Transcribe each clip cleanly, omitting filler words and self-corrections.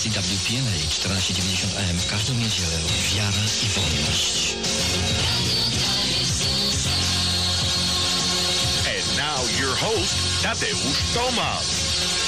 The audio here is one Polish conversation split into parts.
stacji WPNA 1490 AM w każdą niedzielę wiara i wolność. And now your host, Tadeusz Tomasz.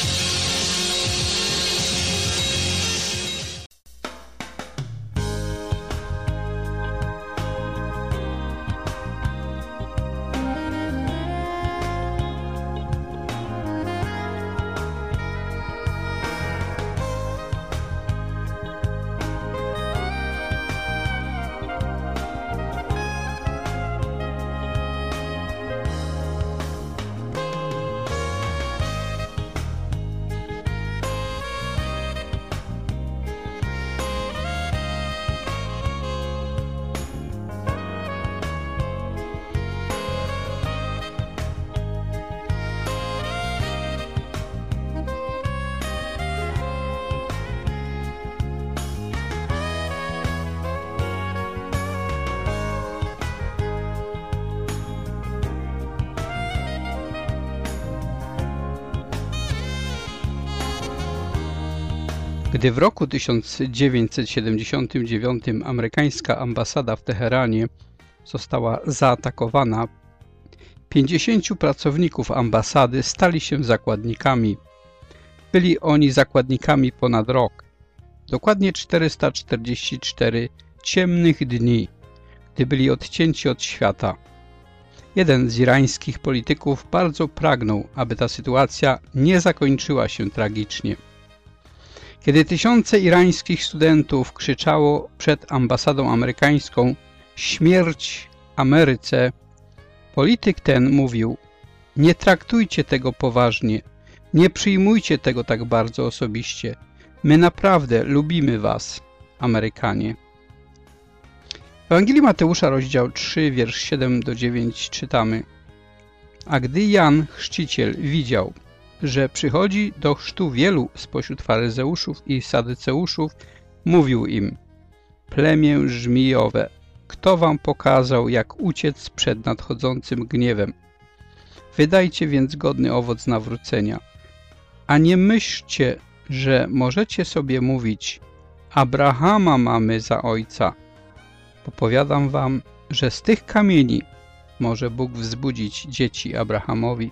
Gdy w roku 1979 amerykańska ambasada w Teheranie została zaatakowana, 50 pracowników ambasady stali się zakładnikami. Byli oni zakładnikami ponad rok, dokładnie 444 ciemnych dni, gdy byli odcięci od świata. Jeden z irańskich polityków bardzo pragnął, aby ta sytuacja nie zakończyła się tragicznie. Kiedy tysiące irańskich studentów krzyczało przed ambasadą amerykańską „Śmierć Ameryce”, polityk ten mówił: nie traktujcie tego poważnie, nie przyjmujcie tego tak bardzo osobiście. My naprawdę lubimy was, Amerykanie. W Ewangelii Mateusza, rozdział 3, wiersz 7-9 czytamy: a gdy Jan Chrzciciel widział, że przychodzi do chrztu wielu spośród faryzeuszów i sadyceuszów, mówił im: plemię żmijowe, kto wam pokazał, jak uciec przed nadchodzącym gniewem? Wydajcie więc godny owoc nawrócenia, a nie myślcie, że możecie sobie mówić: Abrahama mamy za ojca. Bo powiadam wam, że z tych kamieni może Bóg wzbudzić dzieci Abrahamowi.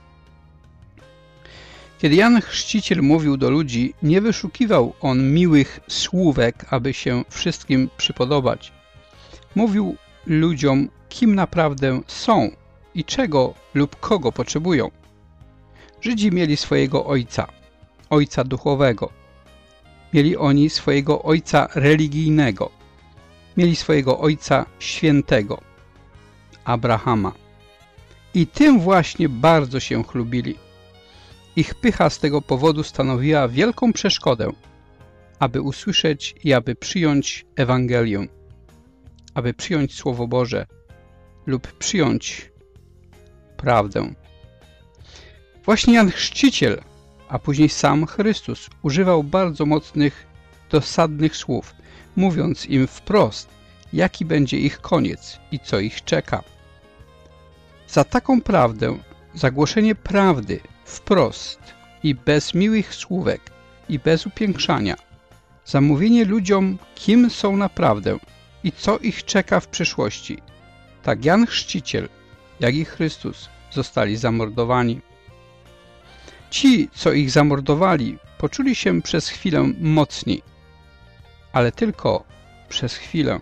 Kiedy Jan Chrzciciel mówił do ludzi, nie wyszukiwał on miłych słówek, aby się wszystkim przypodobać. Mówił ludziom, kim naprawdę są i czego lub kogo potrzebują. Żydzi mieli swojego ojca, ojca duchowego. Mieli oni swojego ojca religijnego. Mieli swojego ojca świętego, Abrahama. I tym właśnie bardzo się chlubili. Ich pycha z tego powodu stanowiła wielką przeszkodę, aby usłyszeć i aby przyjąć Ewangelię, aby przyjąć Słowo Boże lub przyjąć prawdę. Właśnie Jan Chrzciciel, a później sam Chrystus, używał bardzo mocnych, dosadnych słów, mówiąc im wprost, jaki będzie ich koniec i co ich czeka. Za taką prawdę, za głoszenie prawdy wprost i bez miłych słówek i bez upiększania, za mówienie ludziom, kim są naprawdę i co ich czeka w przyszłości, tak Jan Chrzciciel, jak i Chrystus zostali zamordowani. Ci, co ich zamordowali, poczuli się przez chwilę mocni, ale tylko przez chwilę.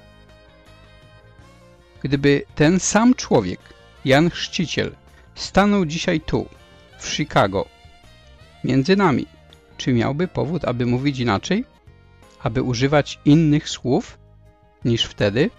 Gdyby ten sam człowiek, Jan Chrzciciel, stanął dzisiaj tu, w Chicago, między nami, czy miałby powód, aby mówić inaczej? Aby używać innych słów niż wtedy?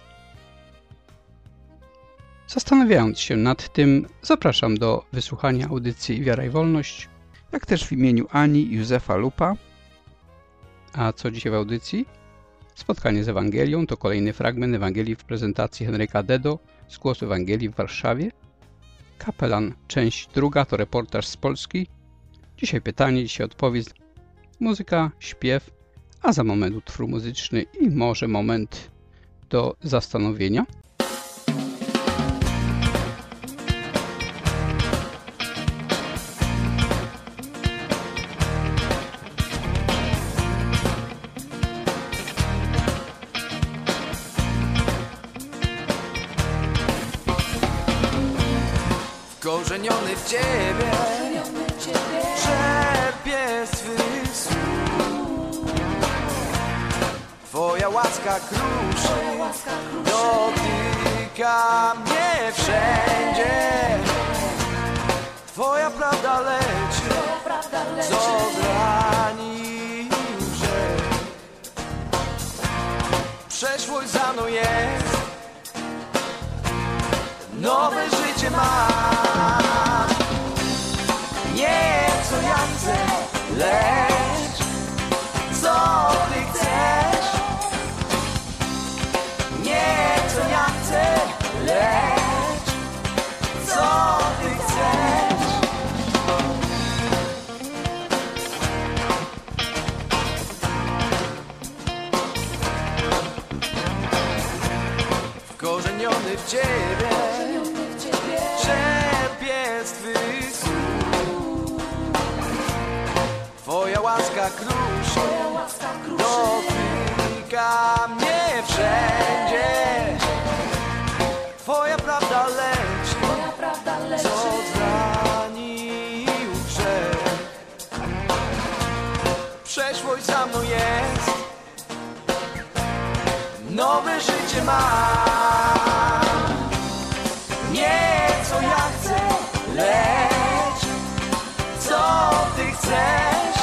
Zastanawiając się nad tym, zapraszam do wysłuchania audycji Wiara i Wolność, jak też w imieniu Ani i Józefa Lupa. A co dzisiaj w audycji? Spotkanie z Ewangelią to kolejny fragment Ewangelii w prezentacji Henryka Dedo z Głosu Ewangelii w Warszawie. Kapelan, część druga, to reportaż z Polski. Dzisiaj pytanie, dzisiaj odpowiedź, muzyka, śpiew, a za moment utwór muzyczny i może moment do zastanowienia. Wkorzeniony w Ciebie, czerpię z Twych słów. Twoja łaska kruszy, dotyka mnie wszędzie. Twoja prawda leci, co grani brzeg. Przeszłość za mną jest, nowe życie mam. Nie co ja chcę, lecz co Ty chcesz. Nie co ja chcę, lecz co Ty chcesz. Wkorzeniony w Ciebie, czerpię z Twych słów. Twoja łaska kruszy, dotyka mnie wszędzie. Twoja prawda leci, co zranił brzeg. Przeszłość za mną jest, nowe życie mam. Nie co ja chcę, lecz co Ty chcesz.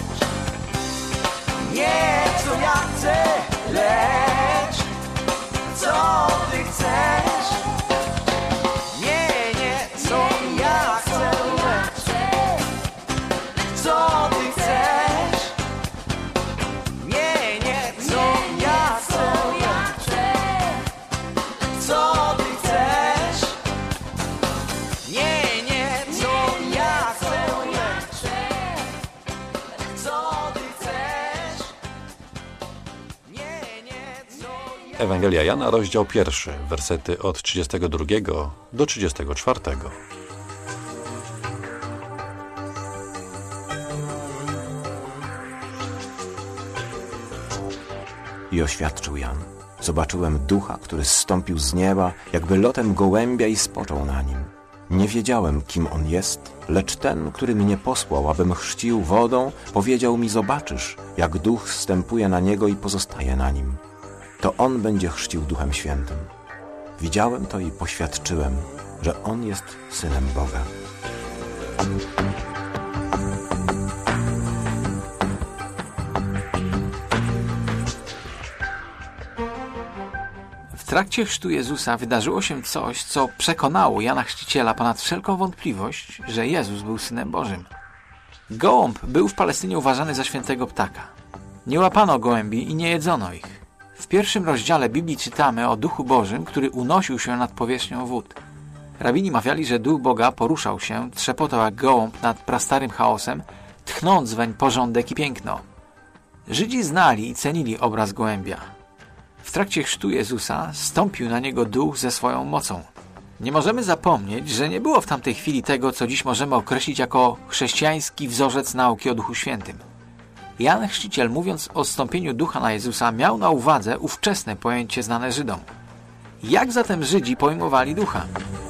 Nie co ja chcę, lecz co Ty chcesz. Nie, nie co ja chcę, lecz co Ty chcesz. Nie, nie co ja chcę, co Ty chcesz. Nie, nie co ja chcę, co Ty chcesz. Nie, nie co ja... Ewangelia Jana, rozdział 1, wersety od 32 do 34. I oświadczył Jan: zobaczyłem Ducha, który zstąpił z nieba, jakby lotem gołębia i spoczął na nim. Nie wiedziałem, kim on jest, lecz ten, który mnie posłał, abym chrzcił wodą, powiedział mi: zobaczysz, jak Duch zstępuje na niego i pozostaje na nim. To on będzie chrzcił Duchem Świętym. Widziałem to i poświadczyłem, że on jest Synem Boga. W trakcie chrztu Jezusa wydarzyło się coś, co przekonało Jana Chrzciciela ponad wszelką wątpliwość, że Jezus był Synem Bożym. Gołąb był w Palestynie uważany za świętego ptaka. Nie łapano gołębi i nie jedzono ich. W pierwszym rozdziale Biblii czytamy o Duchu Bożym, który unosił się nad powierzchnią wód. Rabini mawiali, że Duch Boga poruszał się, trzepotał jak gołąb nad prastarym chaosem, tchnąc weń porządek i piękno. Żydzi znali i cenili obraz gołębia. W trakcie chrztu Jezusa stąpił na niego Duch ze swoją mocą. Nie możemy zapomnieć, że nie było w tamtej chwili tego, co dziś możemy określić jako chrześcijański wzorzec nauki o Duchu Świętym. Jan Chrzciciel, mówiąc o zstąpieniu Ducha na Jezusa, miał na uwadze ówczesne pojęcie znane Żydom. Jak zatem Żydzi pojmowali Ducha?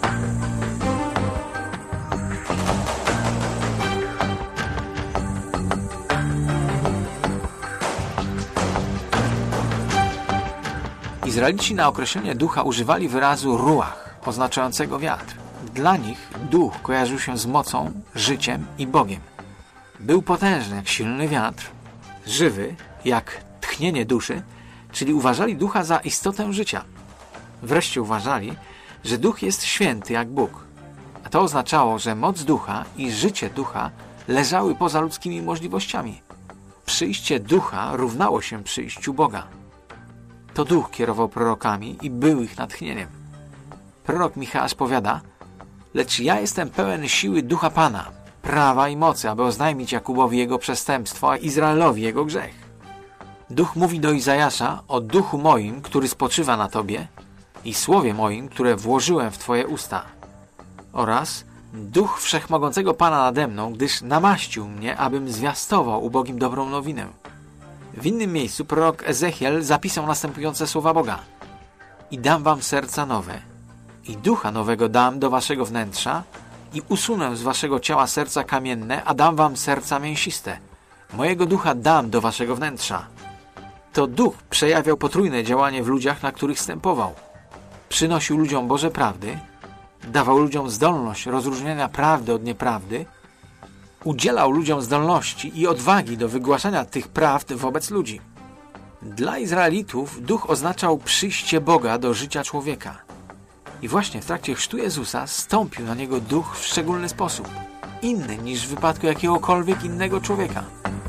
Izraelici na określenie ducha używali wyrazu ruach, oznaczającego wiatr. Dla nich duch kojarzył się z mocą, życiem i Bogiem. Był potężny jak silny wiatr, żywy jak tchnienie duszy, czyli uważali ducha za istotę życia. Wreszcie uważali, że duch jest święty jak Bóg. A to oznaczało, że moc ducha i życie ducha leżały poza ludzkimi możliwościami. Przyjście ducha równało się przyjściu Boga. To duch kierował prorokami i był ich natchnieniem. Prorok Micheasz powiada: lecz ja jestem pełen siły ducha Pana, prawa i mocy, aby oznajmić Jakubowi jego przestępstwo, a Izraelowi jego grzech. Duch mówi do Izajasza o duchu moim, który spoczywa na tobie, i słowie moim, które włożyłem w twoje usta. Oraz duch wszechmogącego Pana nade mną, gdyż namaścił mnie, abym zwiastował ubogim dobrą nowinę. W innym miejscu prorok Ezechiel zapisał następujące słowa Boga: i dam wam serca nowe, i ducha nowego dam do waszego wnętrza, i usunę z waszego ciała serca kamienne, a dam wam serca mięsiste. Mojego ducha dam do waszego wnętrza. To duch przejawiał potrójne działanie w ludziach, na których stępował. Przynosił ludziom Boże prawdy, dawał ludziom zdolność rozróżniania prawdy od nieprawdy, udzielał ludziom zdolności i odwagi do wygłaszania tych prawd wobec ludzi. Dla Izraelitów duch oznaczał przyjście Boga do życia człowieka. I właśnie w trakcie chrztu Jezusa stąpił na niego duch w szczególny sposób, inny niż w wypadku jakiegokolwiek innego człowieka.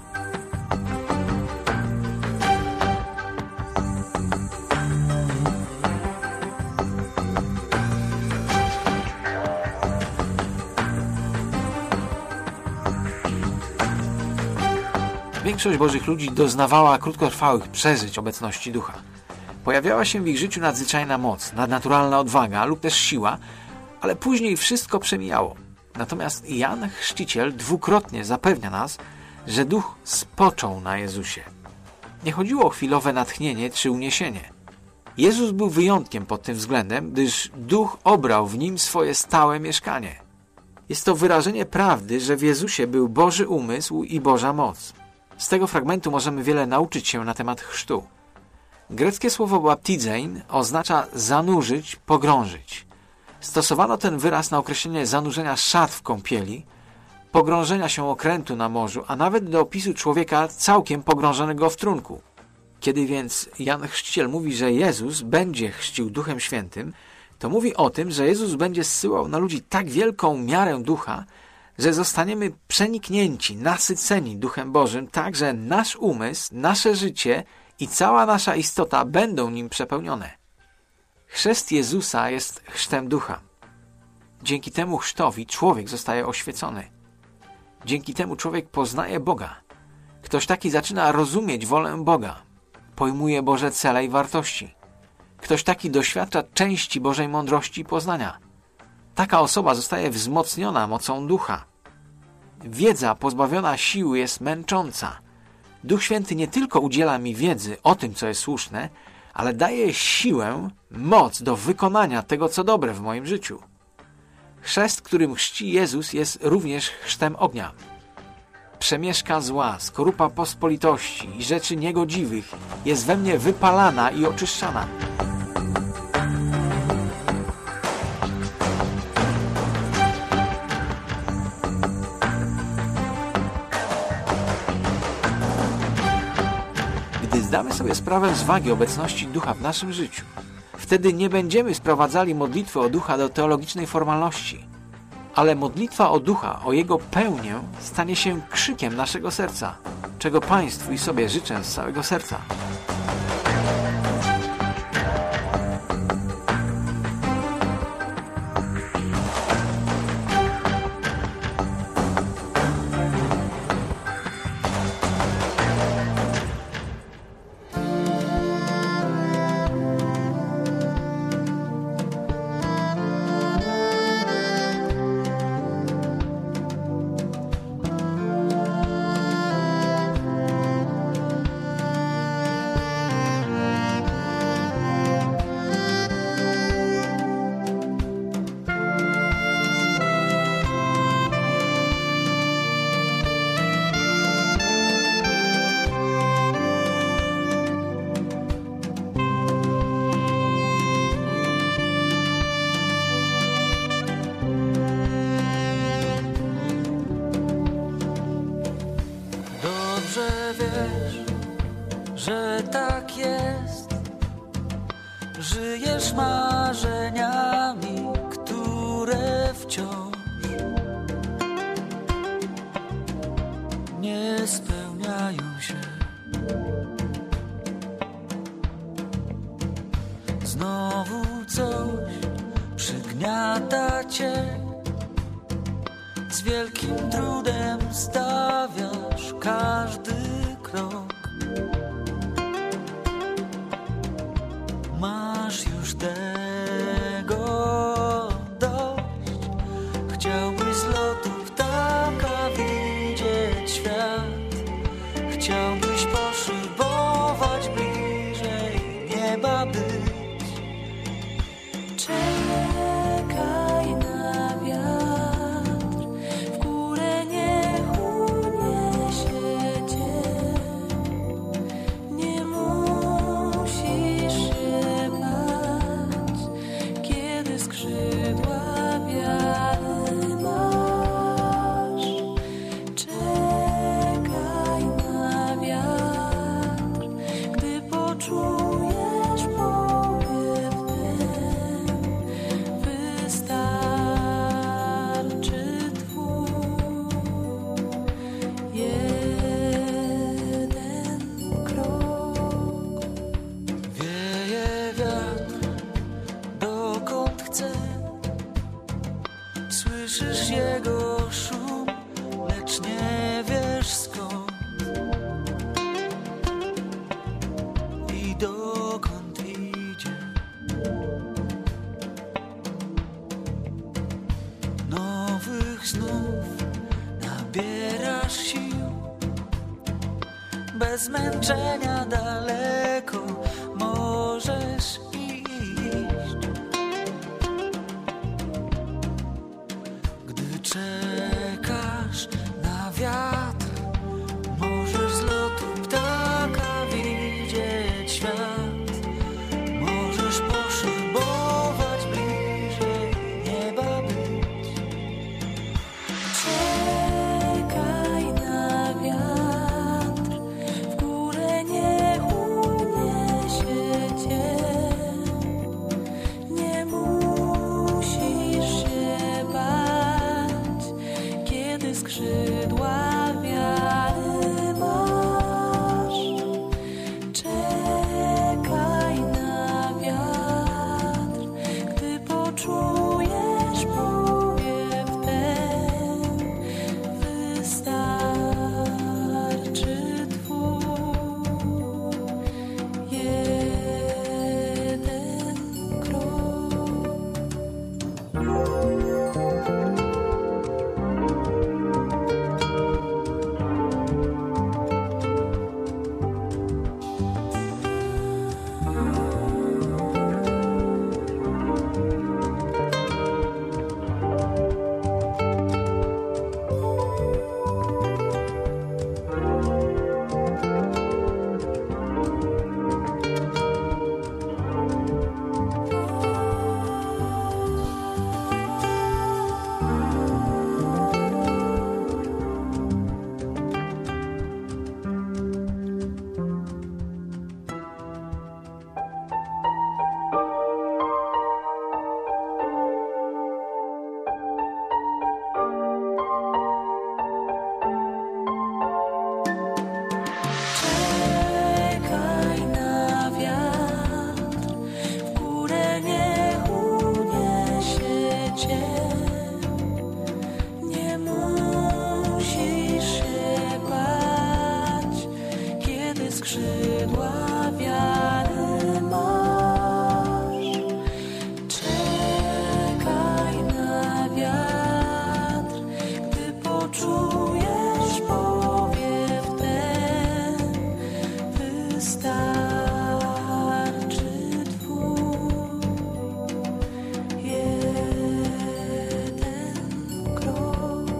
Większość Bożych ludzi doznawała krótkotrwałych przeżyć obecności ducha. Pojawiała się w ich życiu nadzwyczajna moc, nadnaturalna odwaga lub też siła, ale później wszystko przemijało. Natomiast Jan Chrzciciel dwukrotnie zapewnia nas, że duch spoczął na Jezusie. Nie chodziło o chwilowe natchnienie czy uniesienie. Jezus był wyjątkiem pod tym względem, gdyż duch obrał w nim swoje stałe mieszkanie. Jest to wyrażenie prawdy, że w Jezusie był Boży umysł i Boża moc. Z tego fragmentu możemy wiele nauczyć się na temat chrztu. Greckie słowo baptizein oznacza zanurzyć, pogrążyć. Stosowano ten wyraz na określenie zanurzenia szat w kąpieli, pogrążenia się okrętu na morzu, a nawet do opisu człowieka całkiem pogrążonego w trunku. Kiedy więc Jan Chrzciciel mówi, że Jezus będzie chrzcił Duchem Świętym, to mówi o tym, że Jezus będzie zsyłał na ludzi tak wielką miarę ducha, że zostaniemy przeniknięci, nasyceni Duchem Bożym, tak, że nasz umysł, nasze życie i cała nasza istota będą nim przepełnione. Chrzest Jezusa jest chrztem ducha. Dzięki temu chrztowi człowiek zostaje oświecony. Dzięki temu człowiek poznaje Boga. Ktoś taki zaczyna rozumieć wolę Boga. Pojmuje Boże cele i wartości. Ktoś taki doświadcza części Bożej mądrości i poznania. Taka osoba zostaje wzmocniona mocą ducha. Wiedza pozbawiona siły jest męcząca. Duch Święty nie tylko udziela mi wiedzy o tym, co jest słuszne, ale daje siłę, moc do wykonania tego, co dobre w moim życiu. Chrzest, którym chrzci Jezus, jest również chrztem ognia. Przemieszka zła, skorupa pospolitości i rzeczy niegodziwych jest we mnie wypalana i oczyszczana. Gdy zdamy sobie sprawę z wagi obecności ducha w naszym życiu, wtedy nie będziemy sprowadzali modlitwy o ducha do teologicznej formalności, ale modlitwa o ducha, o jego pełnię stanie się krzykiem naszego serca, czego Państwu i sobie życzę z całego serca. Dobrze wiesz, że tak jest. Żyjesz marzeniami, które wciąż nie spełniają się. Znowu coś przygniata cię. Z wielkim trudem stawiasz każdy krok. Masz już tego dość. Chciałbyś z lotu ptaka widzieć świat. Chciałbyś poszybować bliżej nieba być. Czekaj na wiatr. poczujesz powiew ten, wystarczy Twój jeden krok. Wieje wiatr dokąd chce, słyszysz jego szum, lecz nie wiesz skąd i dokąd idzie. Nowych znów nabierasz sił, bez zmęczenia daleko możesz iść. Gdy czekasz na wiatr, możesz z lotu ptaka widzieć świat. Możesz poszybować bliżej nieba być. Czekaj na wiatr, w górę niech uniesie cię. Nie musisz się bać, kiedy skrzydła wiary masz. Czekaj na wiatr, gdy poczujesz powiew ten, wystarczy Twój jeden krok. Czekaj na wiatr, w górę niech uniesie cię. Nie musisz się bać, kiedy skrzydła wiary masz. Czekaj na wiatr, gdy poczujesz powiew ten, wystarczy Twój jeden krok.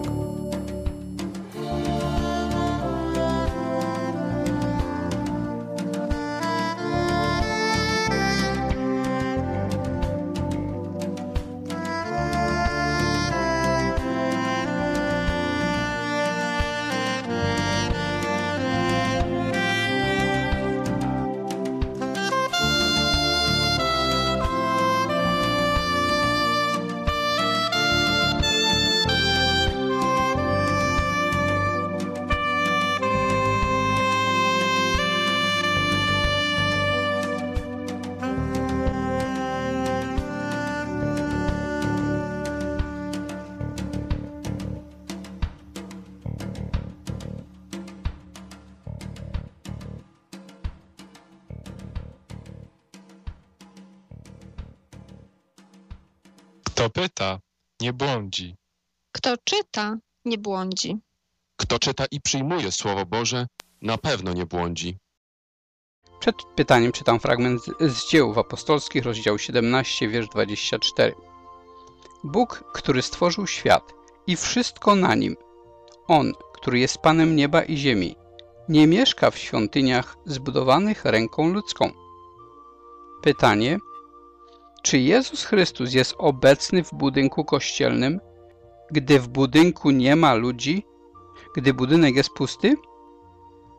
Kto pyta, nie błądzi. Kto czyta, nie błądzi. Kto czyta i przyjmuje Słowo Boże, na pewno nie błądzi. Przed pytaniem czytam fragment z Dzieł apostolskich, rozdział 17, wiersz 24. Bóg, który stworzył świat i wszystko na nim, On, który jest Panem nieba i ziemi, nie mieszka w świątyniach zbudowanych ręką ludzką. Pytanie: czy Jezus Chrystus jest obecny w budynku kościelnym, gdy w budynku nie ma ludzi, gdy budynek jest pusty?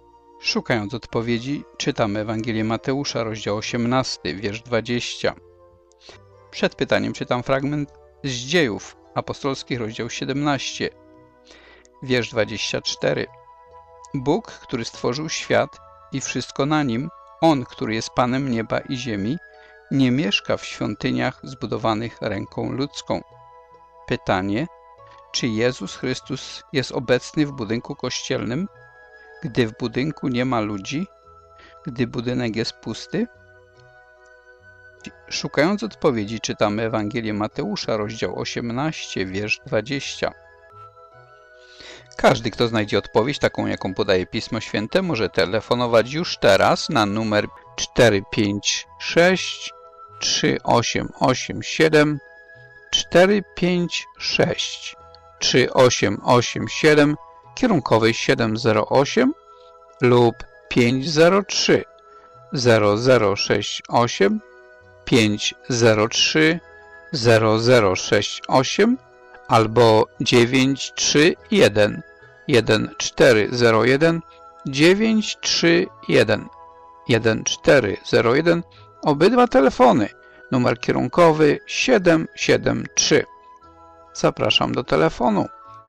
Szukając odpowiedzi, czytamy Ewangelię Mateusza, rozdział 18, wiersz 20. Przed pytaniem czytam fragment z Dziejów Apostolskich, rozdział 17, wiersz 24. Bóg, który stworzył świat i wszystko na nim, On, który jest Panem nieba i ziemi, nie mieszka w świątyniach zbudowanych ręką ludzką. Pytanie, czy Jezus Chrystus jest obecny w budynku kościelnym, gdy w budynku nie ma ludzi, gdy budynek jest pusty? Szukając odpowiedzi, czytamy Ewangelię Mateusza, rozdział 18, wiersz 20. Każdy, kto znajdzie odpowiedź, taką jaką podaje Pismo Święte, może telefonować już teraz na numer 456 3887 456 3887 kierunkowy 708 lub 503 0068 503 0068 albo 931 1401 931 1401. Obydwa telefony. Numer kierunkowy 773. Zapraszam do telefonu.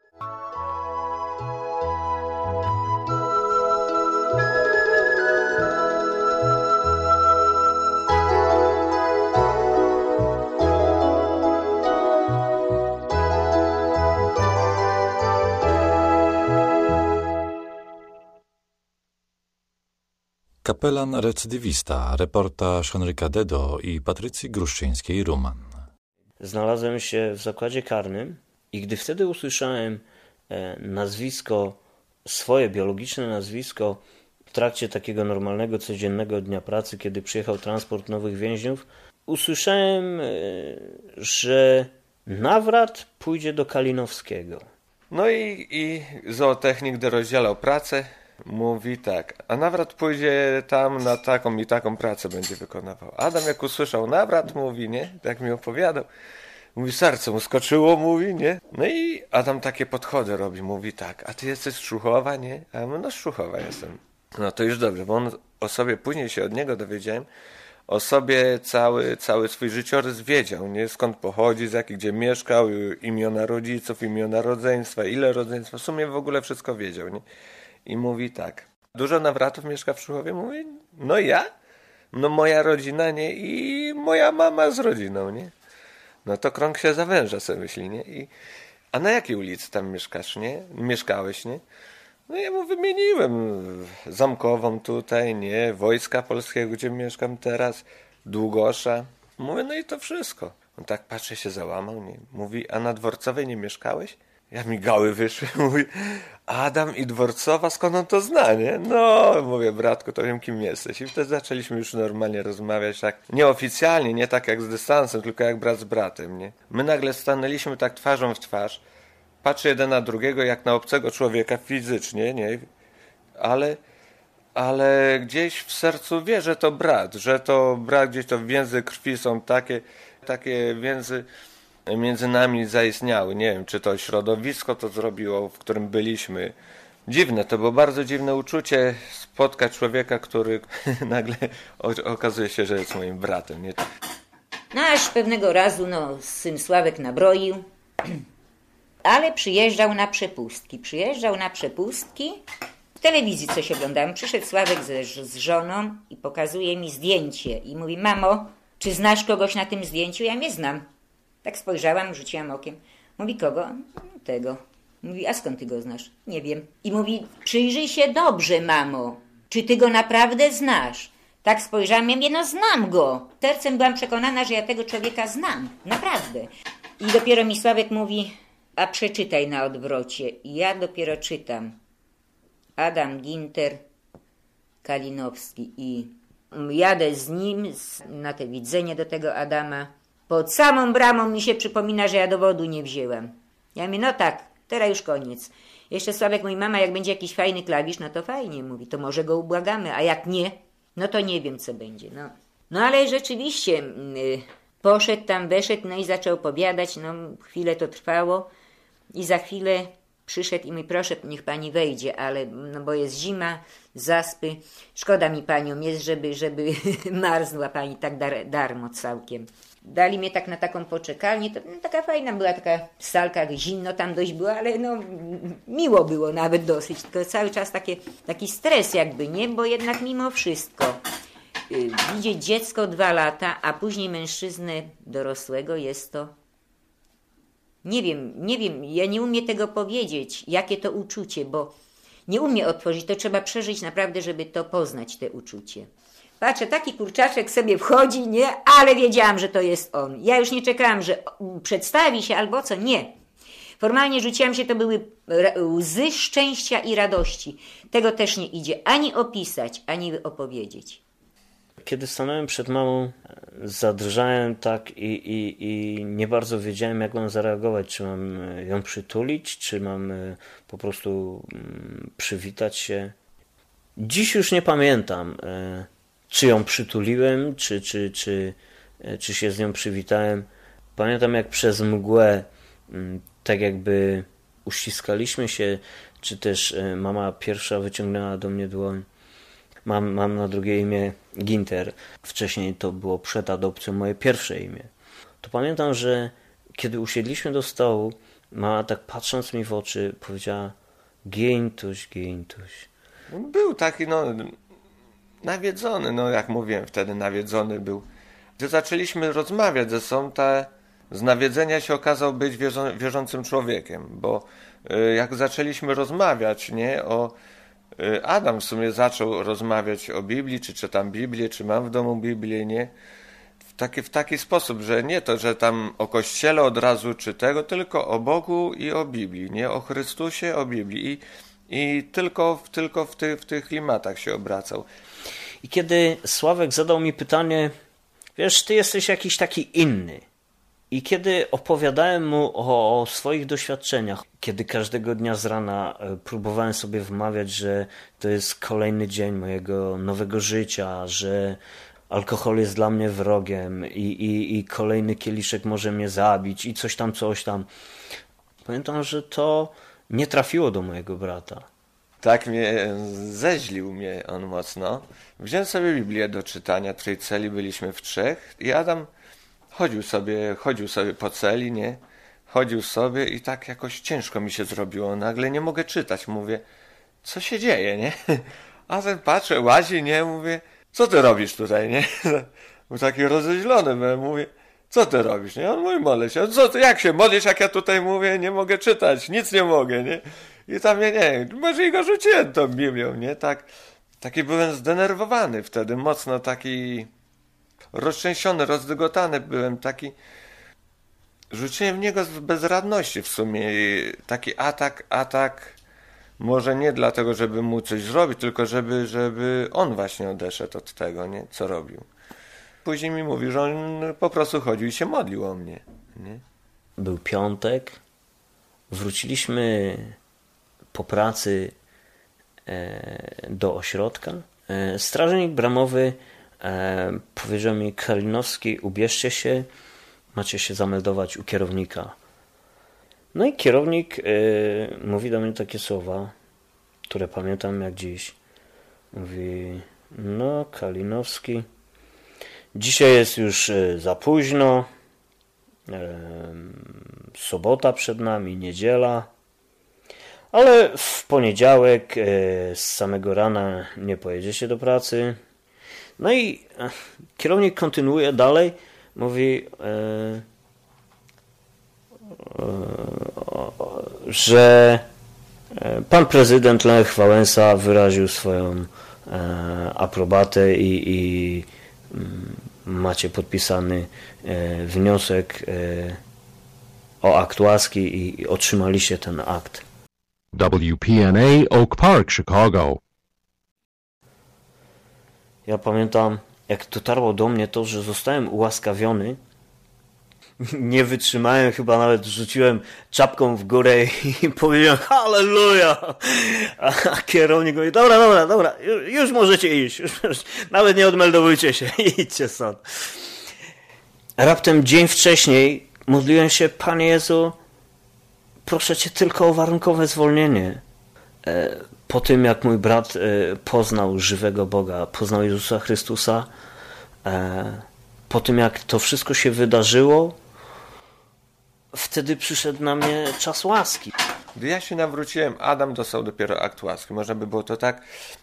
Kapelan recydywista, reportaż Henryka Dedo i Patrycji Gruszczyńskiej-Ruman. Znalazłem się w zakładzie karnym i gdy wtedy usłyszałem nazwisko, swoje biologiczne nazwisko w trakcie takiego normalnego, codziennego dnia pracy, kiedy przyjechał transport nowych więźniów, usłyszałem, że Nawrat pójdzie do Kalinowskiego. No i zootechnik dorozdzielał pracę. Mówi tak, a Nawrat pójdzie tam na taką i taką pracę będzie wykonywał. Adam jak usłyszał Nawrat, mówi, nie, tak mi opowiadał, mówi, serce mu skoczyło, mówi, nie. No i Adam takie podchody robi, mówi tak, a ty jesteś z Szczuchowa, nie? A ja mówię, no z Szczuchowa jestem. No to już dobrze, bo on o sobie, później się od niego dowiedziałem, o sobie cały swój życiorys wiedział, nie? Skąd pochodzi, z jakich, gdzie mieszkał, imiona rodziców, imiona rodzeństwa, ile rodzeństwa, w sumie w ogóle wszystko wiedział, nie? I mówi tak, dużo Nawratów mieszka w Szczuchowie? Mówi, no ja? No moja rodzina, nie? I moja mama z rodziną, nie? No to krąg się zawęża, sobie myśli, nie? A na jakiej ulicy tam mieszkasz, nie? Mieszkałeś, nie? No ja mu wymieniłem Zamkową tutaj, nie? Wojska Polskiego, gdzie mieszkam teraz, Długosza. Mówię, no i to wszystko. On tak patrzy, się załamał, nie? Mówi, a na Dworcowej nie mieszkałeś? Ja mi gały wyszły, mówi, Adam i Dworcowa, skąd on to zna, nie? No, mówię, bratku, to wiem, kim jesteś. I wtedy zaczęliśmy już normalnie rozmawiać, tak nieoficjalnie, nie tak jak z dystansem, tylko jak brat z bratem, nie? My nagle stanęliśmy tak twarzą w twarz, patrzy jeden na drugiego jak na obcego człowieka fizycznie, nie? Ale gdzieś w sercu wie, że to brat, gdzieś to więzy krwi są takie więzy między nami zaistniały. Nie wiem, czy to środowisko to zrobiło, w którym byliśmy. Dziwne, to było bardzo dziwne uczucie spotkać człowieka, który nagle okazuje się, że jest moim bratem. Nie? No aż pewnego razu syn Sławek nabroił, ale przyjeżdżał na przepustki. W telewizji coś oglądałem. Przyszedł Sławek z żoną i pokazuje mi zdjęcie. I mówi, mamo, czy znasz kogoś na tym zdjęciu? Ja mnie znam. Tak spojrzałam, rzuciłam okiem. Mówi, kogo? Tego. Mówi, a skąd ty go znasz? Nie wiem. I mówi, przyjrzyj się dobrze, mamo. Czy ty go naprawdę znasz? Tak spojrzałam, ja mówię, no znam go. Sercem byłam przekonana, że ja tego człowieka znam. Naprawdę. I dopiero mi Sławek mówi, a przeczytaj na odwrocie. I ja dopiero czytam. Adam Ginter, Kalinowski. I jadę z nim na te widzenie do tego Adama. Pod samą bramą mi się przypomina, że ja dowodu nie wzięłam. Ja mówię, no tak, teraz już koniec. Jeszcze Sławek mówi, mama, jak będzie jakiś fajny klawisz, no to fajnie, mówi, to może go ubłagamy, a jak nie, no to nie wiem, co będzie. No ale rzeczywiście poszedł tam, weszedł, no i zaczął opowiadać, no chwilę to trwało i za chwilę przyszedł i mówi, proszę, niech pani wejdzie, ale no bo jest zima, zaspy, szkoda mi panią jest, żeby marzła pani tak darmo całkiem. Dali mnie tak na taką poczekalnię, to taka fajna była taka salka, zimno tam dość było, ale no miło było nawet dosyć, tylko cały czas taki stres jakby, nie? Bo jednak mimo wszystko widzieć dziecko 2 lata, a później mężczyznę dorosłego jest to... Nie wiem, ja nie umiem tego powiedzieć, jakie to uczucie, bo nie umiem otworzyć, to trzeba przeżyć naprawdę, żeby to poznać, te uczucie. Patrzę, taki kurczaczek sobie wchodzi, nie? Ale wiedziałam, że to jest on. Ja już nie czekałam, że przedstawi się albo co, nie. Formalnie rzuciłam się, to były łzy szczęścia i radości. Tego też nie idzie ani opisać, ani opowiedzieć. Kiedy stanąłem przed mamą, zadrżałem tak i nie bardzo wiedziałem, jak mam zareagować. Czy mam ją przytulić, czy mam po prostu przywitać się. Dziś już nie pamiętam, czy ją przytuliłem, czy się z nią przywitałem. Pamiętam, jak przez mgłę tak jakby uściskaliśmy się, czy też mama pierwsza wyciągnęła do mnie dłoń. Mam na drugie imię Ginter. Wcześniej to było przed adopcją moje pierwsze imię. To pamiętam, że kiedy usiedliśmy do stołu, mama tak patrząc mi w oczy powiedziała: Gintuś, Gintuś. Był taki nawiedzony, jak mówiłem wtedy, nawiedzony był. Gdy zaczęliśmy rozmawiać ze sobą, z nawiedzenia się okazał być wierzącym człowiekiem, bo jak zaczęliśmy rozmawiać, nie, Adam w sumie zaczął rozmawiać o Biblii, czy czytam Biblię, czy mam w domu Biblię, nie? W taki sposób, że nie to, że tam o Kościele od razu czy tego, tylko o Bogu i o Biblii, nie? O Chrystusie, o Biblii i tylko w tych klimatach się obracał. I kiedy Sławek zadał mi pytanie, wiesz, ty jesteś jakiś taki inny. I kiedy opowiadałem mu o swoich doświadczeniach, kiedy każdego dnia z rana próbowałem sobie wmawiać, że to jest kolejny dzień mojego nowego życia, że alkohol jest dla mnie wrogiem i kolejny kieliszek może mnie zabić i coś tam. Pamiętam, że to nie trafiło do mojego brata. Tak zeźlił mnie on mocno. Wziąłem sobie Biblię do czytania, w tej celi byliśmy w 3 i Adam chodził sobie po celi, nie? Chodził sobie i tak jakoś ciężko mi się zrobiło. Nagle nie mogę czytać. Mówię, co się dzieje, nie? A ten patrzę, łazi, nie? Mówię, co ty robisz tutaj, nie? Był taki rozeźlony byłem. Mówię, co ty robisz, nie? On mówi, modlę się. Jak się modlisz, jak ja tutaj mówię, nie mogę czytać, nic nie mogę, nie? I tam może i go rzuciłem tą Biblią, nie? Taki byłem zdenerwowany wtedy, mocno taki roztrzęsiony, rozdygotany byłem, taki rzuciłem w niego z bezradności w sumie, taki atak, może nie dlatego, żeby mu coś zrobić, tylko żeby on właśnie odeszedł od tego, nie? Co robił. Później mi mówi, że on po prostu chodził i się modlił o mnie, nie? Był piątek, wróciliśmy po pracy do ośrodka. Strażnik bramowy powiedział mi: Kalinowski, ubierzcie się, macie się zameldować u kierownika. No i kierownik mówi do mnie takie słowa, które pamiętam jak dziś. Mówi: no Kalinowski, dzisiaj jest już za późno, sobota przed nami, niedziela, ale w poniedziałek z samego rana nie pojedziecie do pracy. No i kierownik kontynuuje dalej, mówi, że pan prezydent Lech Wałęsa wyraził swoją aprobatę i macie podpisany wniosek o akt łaski i otrzymaliście ten akt. WPNA Oak Park, Chicago. Ja pamiętam, jak dotarło do mnie to, że zostałem ułaskawiony. Nie wytrzymałem, chyba nawet rzuciłem czapką w górę i powiedziałem halleluja. A kierownik mówi: dobra, już możecie iść. Nawet nie odmeldowujcie się, idźcie stąd. Raptem dzień wcześniej modliłem się: Panie Jezu, proszę cię tylko o warunkowe zwolnienie. Po tym, jak mój brat poznał żywego Boga, poznał Jezusa Chrystusa, po tym, jak to wszystko się wydarzyło, wtedy przyszedł na mnie czas łaski. Gdy ja się nawróciłem, Adam dostał dopiero akt łaski. Można by było to tak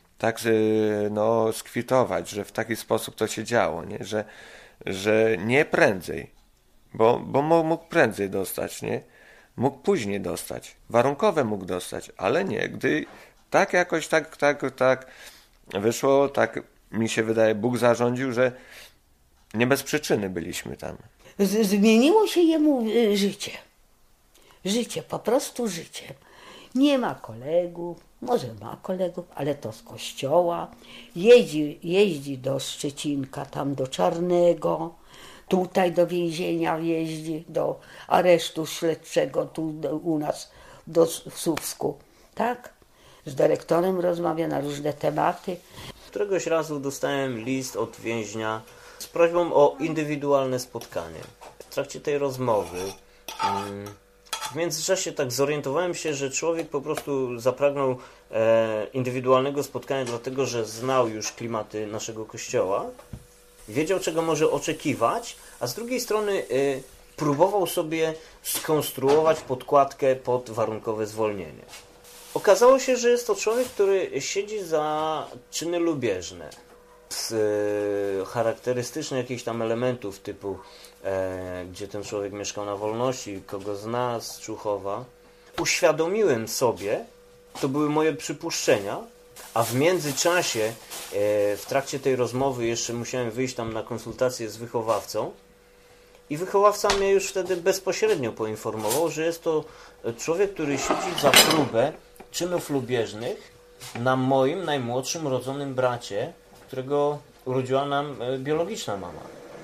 skwitować, że w taki sposób to się działo, nie? Że nie prędzej, bo mógł prędzej dostać, nie? Mógł później dostać, warunkowe mógł dostać, ale nie. Gdy tak jakoś tak wyszło, tak mi się wydaje, Bóg zarządził, że nie bez przyczyny byliśmy tam. Zmieniło się jemu życie. Życie, po prostu życie. Nie ma kolegów, może ma kolegów, ale to z kościoła. Jeździ do Szczecinka, tam do Czarnego, tutaj do więzienia jeździ, do aresztu śledczego, tu u nas w Słupsku. Tak? Z dyrektorem rozmawia na różne tematy. Któregoś razu dostałem list od więźnia z prośbą o indywidualne spotkanie. W trakcie tej rozmowy w międzyczasie tak zorientowałem się, że człowiek po prostu zapragnął indywidualnego spotkania, dlatego że znał już klimaty naszego kościoła, wiedział, czego może oczekiwać, a z drugiej strony próbował sobie skonstruować podkładkę pod warunkowe zwolnienie. Okazało się, że jest to człowiek, który siedzi za czyny lubieżne. Z charakterystycznych jakichś tam elementów typu gdzie ten człowiek mieszkał na wolności, kogo zna z Czuchowa. Uświadomiłem sobie, to były moje przypuszczenia, a w międzyczasie w trakcie tej rozmowy jeszcze musiałem wyjść tam na konsultację z wychowawcą i wychowawca mnie już wtedy bezpośrednio poinformował, że jest to człowiek, który siedzi za próbę czynów lubieżnych na moim najmłodszym rodzonym bracie, którego urodziła nam biologiczna mama.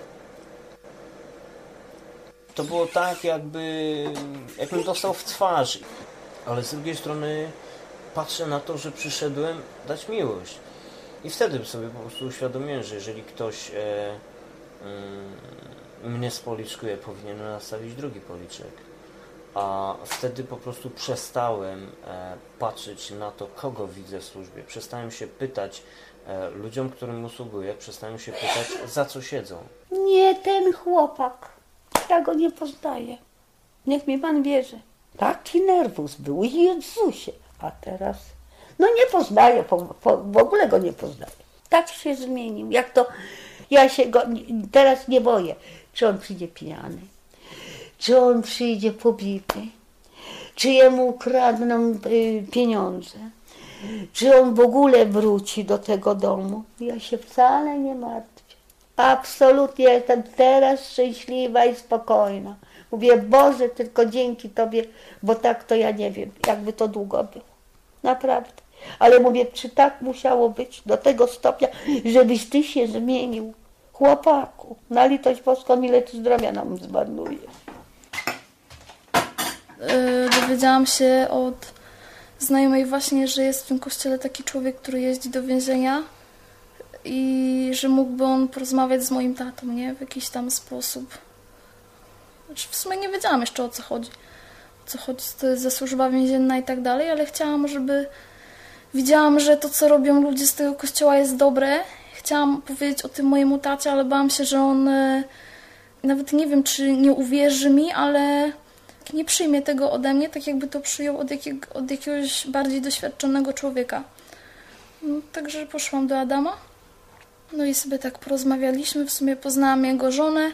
To było tak, jakbym dostał w twarz, ale z drugiej strony patrzę na to, że przyszedłem dać miłość. I wtedy sobie po prostu uświadomiłem, że jeżeli ktoś mnie spoliczkuje, powinien nastawić drugi policzek. A wtedy po prostu przestałem patrzeć na to, kogo widzę w służbie. Przestałem się pytać ludziom, którym usługuję, przestałem się pytać, za co siedzą. Nie ten chłopak. Ja go nie poznaję. Niech mi pan wierzy. Taki nerwus był. Jezusie. A teraz... No nie poznaję. W ogóle go nie poznaję. Tak się zmienił. Jak to... Ja się go teraz nie boję. Czy on przyjdzie pijany? Czy on przyjdzie pobity? Czy jemu ukradną pieniądze? Czy on w ogóle wróci do tego domu? Ja się wcale nie martwię. Absolutnie jestem teraz szczęśliwa i spokojna. Mówię, Boże, tylko dzięki Tobie, bo tak to ja nie wiem, jakby to długo było. Naprawdę. Ale mówię, czy tak musiało być do tego stopnia, żebyś Ty się zmienił? Chłopaku, na litość boską, ile Ty zdrowia nam zmarnujesz. Dowiedziałam się od znajomej właśnie, że jest w tym kościele taki człowiek, który jeździ do więzienia i że mógłby on porozmawiać z moim tatą, nie? W jakiś tam sposób. Znaczy, w sumie nie wiedziałam jeszcze, o co chodzi. O co chodzi, to jest za służba więzienna i tak dalej, ale chciałam, żeby... Widziałam, że to, co robią ludzie z tego kościoła, jest dobre. Chciałam powiedzieć o tym mojemu tacie, ale bałam się, że on... Nawet nie wiem, czy nie uwierzy mi, ale nie przyjmie tego ode mnie, tak jakby to przyjął od jakiegoś bardziej doświadczonego człowieka. No, także poszłam do Adama. No i sobie tak porozmawialiśmy, w sumie poznałam jego żonę.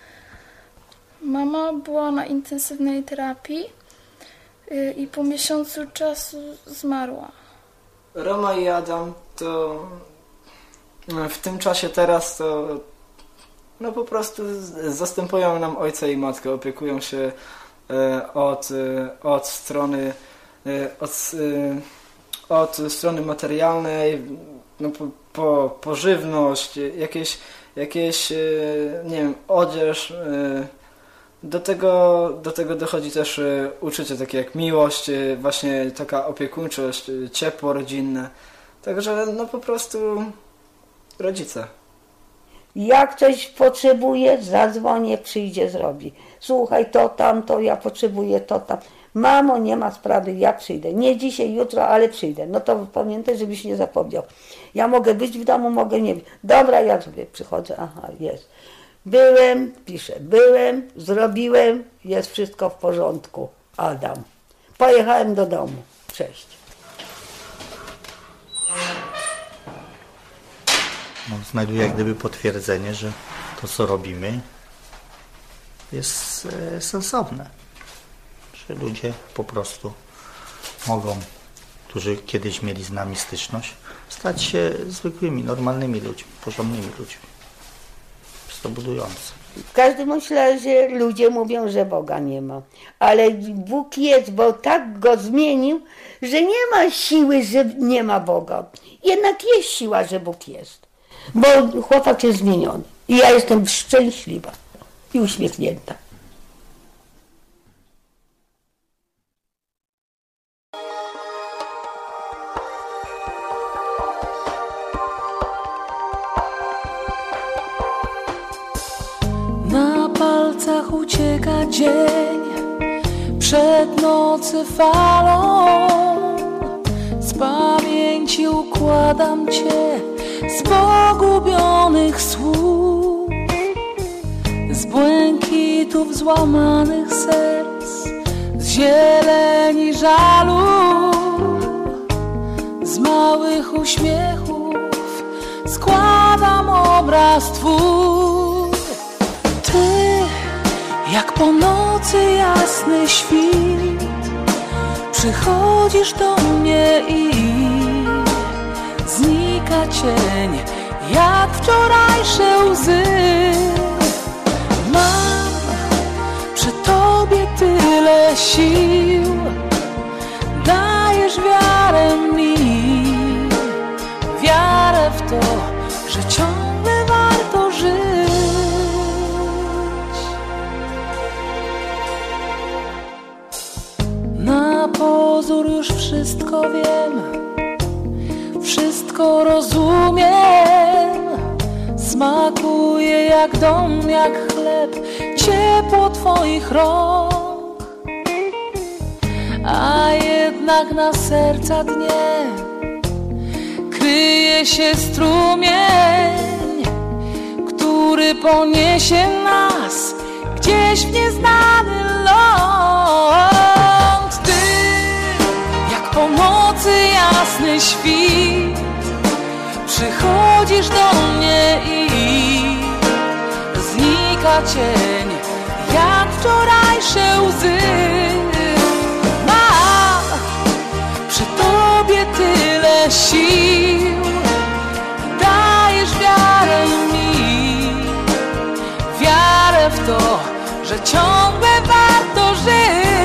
Mama była na intensywnej terapii i po miesiącu czasu zmarła. Roma i Adam to w tym czasie teraz to no po prostu zastępują nam ojca i matkę, opiekują się od strony materialnej, no po żywność, jakieś nie wiem, odzież. Do tego dochodzi też uczucie takie jak miłość, właśnie taka opiekuńczość, ciepło rodzinne. Także no po prostu rodzice. Jak coś potrzebuje, zadzwonię, przyjdzie, zrobi. Słuchaj, to, tamto, ja potrzebuję to, tam. Mamo, nie ma sprawy, ja przyjdę. Nie dzisiaj, jutro, ale przyjdę. No to pamiętaj, żebyś nie zapomniał. Ja mogę być w domu, mogę nie być. Dobra, ja sobie przychodzę, aha, jest. Byłem, piszę, byłem, zrobiłem, jest wszystko w porządku. Adam. Pojechałem do domu. Cześć. No, znajduję jak gdyby potwierdzenie, że to, co robimy, jest sensowne. Że ludzie po prostu mogą, którzy kiedyś mieli z nami styczność, stać się zwykłymi, normalnymi ludźmi, porządnymi ludźmi. Jest to budujące. W każdym razie ludzie mówią, że Boga nie ma. Ale Bóg jest, bo tak go zmienił, że nie ma siły, że nie ma Boga. Jednak jest siła, że Bóg jest. Bo chłopak jest zmieniony. I ja jestem szczęśliwa i uśmiechnięta. Na palcach ucieka dzień, przed nocy falą. Z pamięci układam Cię z pogubionych słów, z błękitów złamanych serc, z zieleni żalu, z małych uśmiechów składam obraz Twój. Ty, jak po nocy jasny świt, przychodzisz do mnie i znika cień, jak wczorajsze łzy. Mam przy Tobie tyle sił, dajesz wiarę mi, wiarę w to, że ciągle warto żyć. Na pozór już wszystko wiem, wszystko rozumiem. Smakuje jak dom, jak chleb, ciepło Twoich rąk. A jednak na serca dnie kryje się strumień, który poniesie nas gdzieś w nieznany ląd. Ty, jak po nocy jasny świt, przychodzisz do mnie i znika cień, jak wczorajsze łzy. Mam przy Tobie tyle sił, dajesz wiarę mi, wiarę w to, że ciągle warto żyć.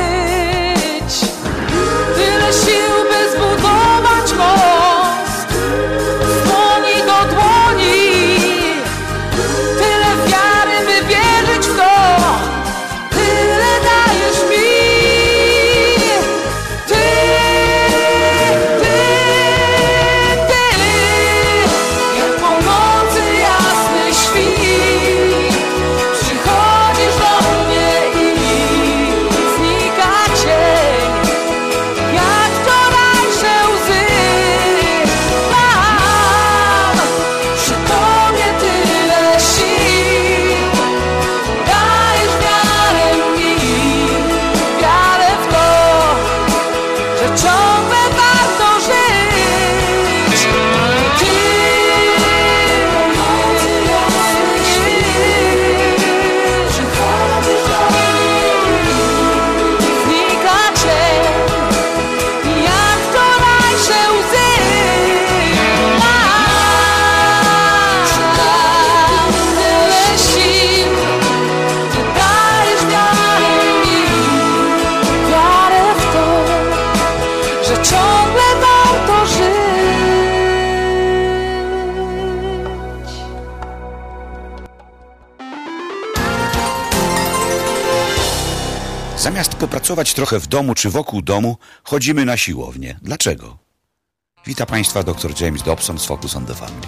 Tyle sił, by zbudować most z dłoni do dłoni, tyle wiary, by wierzyć w to, tyle dajesz mi. Ty, jak po nocy jasny świt, przychodzisz do mnie i znika cień, jak wczorajsze łzy. Mam przy Tobie tyle sił, dajesz wiarę mi, wiarę w to, że ciągle warto żyć. Ty, po nocy jasny świt, przychodzisz do mnie i znika cień, jak wczorajsze łzy. Mam tyle sił, Ty dajesz wiarę mi, wiarę w to, że ciągle warto żyć. Zamiast popracować trochę w domu czy wokół domu, chodzimy na siłownię. Dlaczego? Wita Państwa dr James Dobson z Focus on the Family.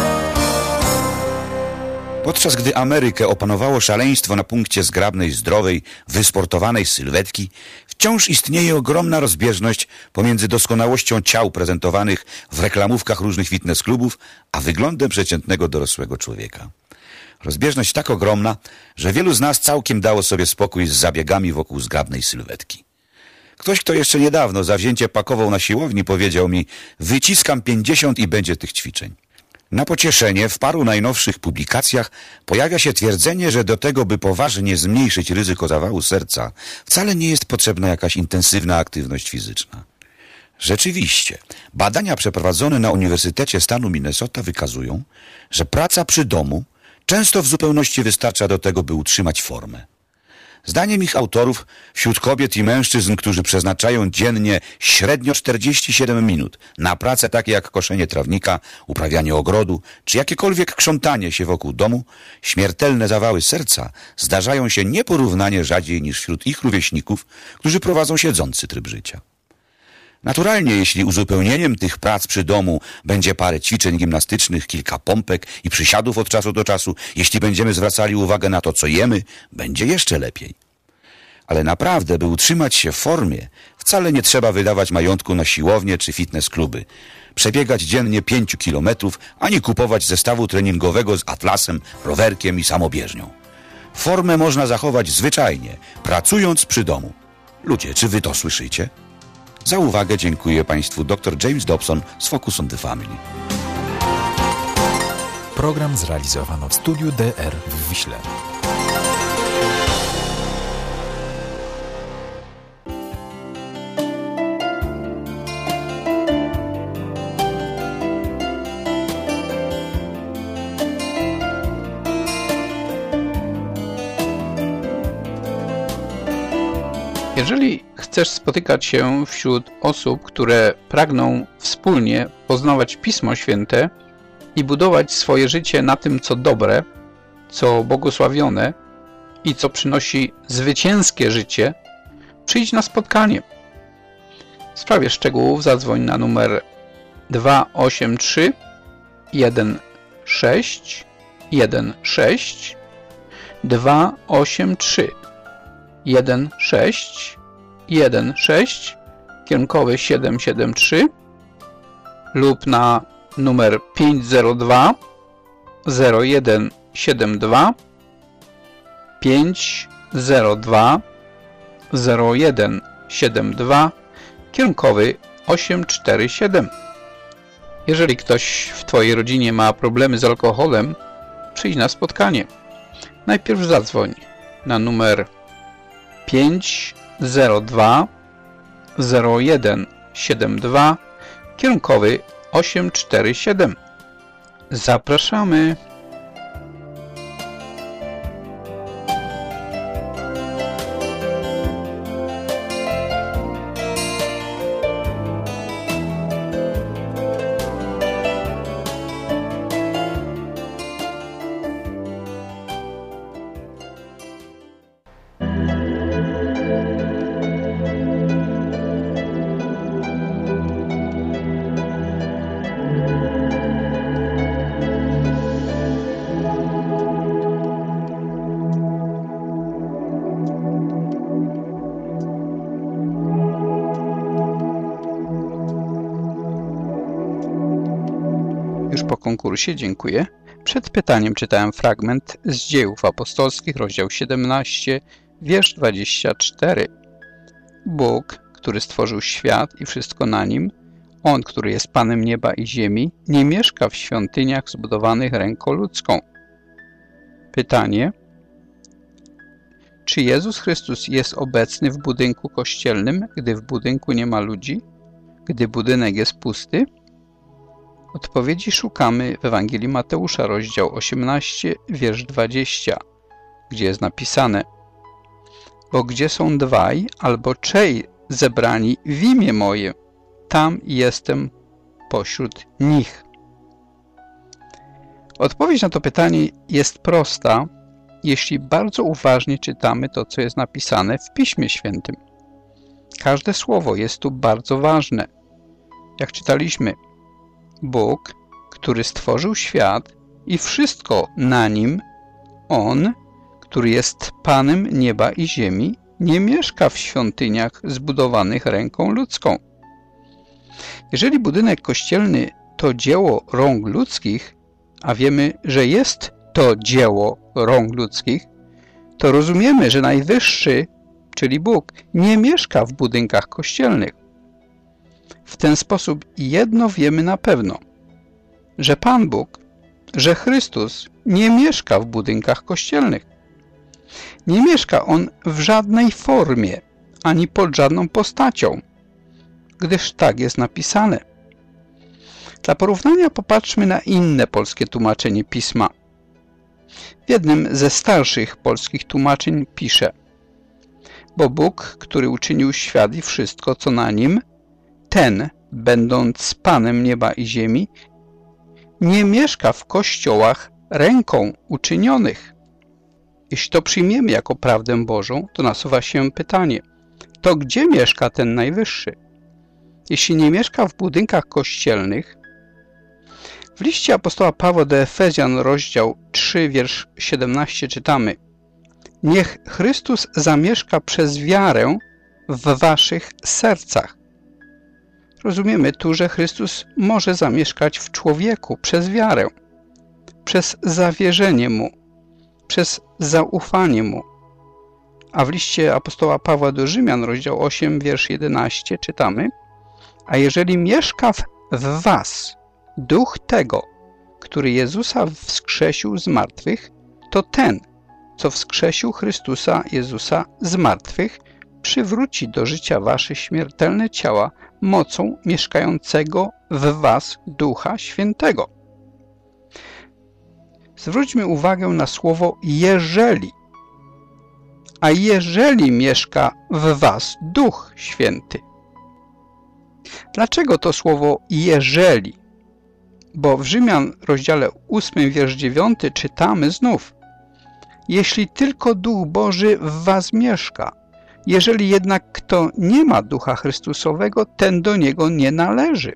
Podczas gdy Amerykę opanowało szaleństwo na punkcie zgrabnej, zdrowej, wysportowanej sylwetki, w Wciąż istnieje ogromna rozbieżność pomiędzy doskonałością ciał prezentowanych w reklamówkach różnych fitness klubów, a wyglądem przeciętnego dorosłego człowieka. Rozbieżność tak ogromna, że wielu z nas całkiem dało sobie spokój z zabiegami wokół zgrabnej sylwetki. Ktoś, kto jeszcze niedawno zawzięcie pakował na siłowni, powiedział mi: wyciskam 50 i będzie tych ćwiczeń. Na pocieszenie w paru najnowszych publikacjach pojawia się twierdzenie, że do tego, by poważnie zmniejszyć ryzyko zawału serca, wcale nie jest potrzebna jakaś intensywna aktywność fizyczna. Rzeczywiście, badania przeprowadzone na Uniwersytecie stanu Minnesota wykazują, że praca przy domu często w zupełności wystarcza do tego, by utrzymać formę. Zdaniem ich autorów, wśród kobiet i mężczyzn, którzy przeznaczają dziennie średnio 47 minut na pracę takie jak koszenie trawnika, uprawianie ogrodu, czy jakiekolwiek krzątanie się wokół domu, śmiertelne zawały serca zdarzają się nieporównanie rzadziej niż wśród ich rówieśników, którzy prowadzą siedzący tryb życia. Naturalnie, jeśli uzupełnieniem tych prac przy domu będzie parę ćwiczeń gimnastycznych, kilka pompek i przysiadów od czasu do czasu, jeśli będziemy zwracali uwagę na to, co jemy, będzie jeszcze lepiej. Ale naprawdę, by utrzymać się w formie, wcale nie trzeba wydawać majątku na siłownię czy fitness kluby, przebiegać dziennie 5 kilometrów, ani kupować zestawu treningowego z atlasem, rowerkiem i samobieżnią. Formę można zachować zwyczajnie, pracując przy domu. Ludzie, czy wy to słyszycie? Za uwagę dziękuję Państwu dr James Dobson z Focus on the Family. Program zrealizowano w studiu DR w Wiśle. Jeżeli chcesz spotykać się wśród osób, które pragną wspólnie poznawać Pismo Święte i budować swoje życie na tym, co dobre, co błogosławione i co przynosi zwycięskie życie, przyjdź na spotkanie. W sprawie szczegółów zadzwoń na numer 283 1616 283 1616 kierunkowy 773 lub na numer 502 0172 502 0172 kierunkowy 847. Jeżeli ktoś w Twojej rodzinie ma problemy z alkoholem, przyjdź na spotkanie. Najpierw zadzwoń na numer 502 0172 kierunkowy 847. Zapraszamy. Już po konkursie, dziękuję. Przed pytaniem czytałem fragment z Dziejów Apostolskich, rozdział 17, wiersz 24. Bóg, który stworzył świat i wszystko na nim, On, który jest Panem nieba i ziemi, nie mieszka w świątyniach zbudowanych ręką ludzką. Pytanie: czy Jezus Chrystus jest obecny w budynku kościelnym, gdy w budynku nie ma ludzi? Gdy budynek jest pusty? Odpowiedzi szukamy w Ewangelii Mateusza, rozdział 18, wiersz 20, gdzie jest napisane: bo gdzie są dwaj albo trzej zebrani w imię moje, tam jestem pośród nich. Odpowiedź na to pytanie jest prosta, jeśli bardzo uważnie czytamy to, co jest napisane w Piśmie Świętym. Każde słowo jest tu bardzo ważne. Jak czytaliśmy, Bóg, który stworzył świat i wszystko na nim, On, który jest Panem nieba i ziemi, nie mieszka w świątyniach zbudowanych ręką ludzką. Jeżeli budynek kościelny to dzieło rąk ludzkich, a wiemy, że jest to dzieło rąk ludzkich, to rozumiemy, że Najwyższy, czyli Bóg, nie mieszka w budynkach kościelnych. W ten sposób jedno wiemy na pewno, że Pan Bóg, że Chrystus nie mieszka w budynkach kościelnych. Nie mieszka On w żadnej formie, ani pod żadną postacią, gdyż tak jest napisane. Dla porównania popatrzmy na inne polskie tłumaczenie Pisma. W jednym ze starszych polskich tłumaczeń pisze: bo Bóg, który uczynił świat i wszystko, co na nim, ten, będąc Panem nieba i ziemi, nie mieszka w kościołach ręką uczynionych. Jeśli to przyjmiemy jako prawdę Bożą, to nasuwa się pytanie, to gdzie mieszka ten Najwyższy? Jeśli nie mieszka w budynkach kościelnych, w liście apostoła Pawła do Efezjan, rozdział 3, wiersz 17 czytamy: niech Chrystus zamieszka przez wiarę w waszych sercach. Rozumiemy tu, że Chrystus może zamieszkać w człowieku przez wiarę, przez zawierzenie Mu, przez zaufanie Mu. A w liście apostoła Pawła do Rzymian, rozdział 8, wiersz 11 czytamy: a jeżeli mieszka w was duch tego, który Jezusa wskrzesił z martwych, to ten, co wskrzesił Chrystusa Jezusa z martwych, przywróci do życia wasze śmiertelne ciała mocą mieszkającego w was Ducha Świętego. Zwróćmy uwagę na słowo jeżeli. A jeżeli mieszka w was Duch Święty. Dlaczego to słowo jeżeli? Bo w Rzymian, rozdziale 8, wiersz 9 czytamy znów: jeśli tylko Duch Boży w was mieszka, jeżeli jednak kto nie ma Ducha Chrystusowego, ten do Niego nie należy.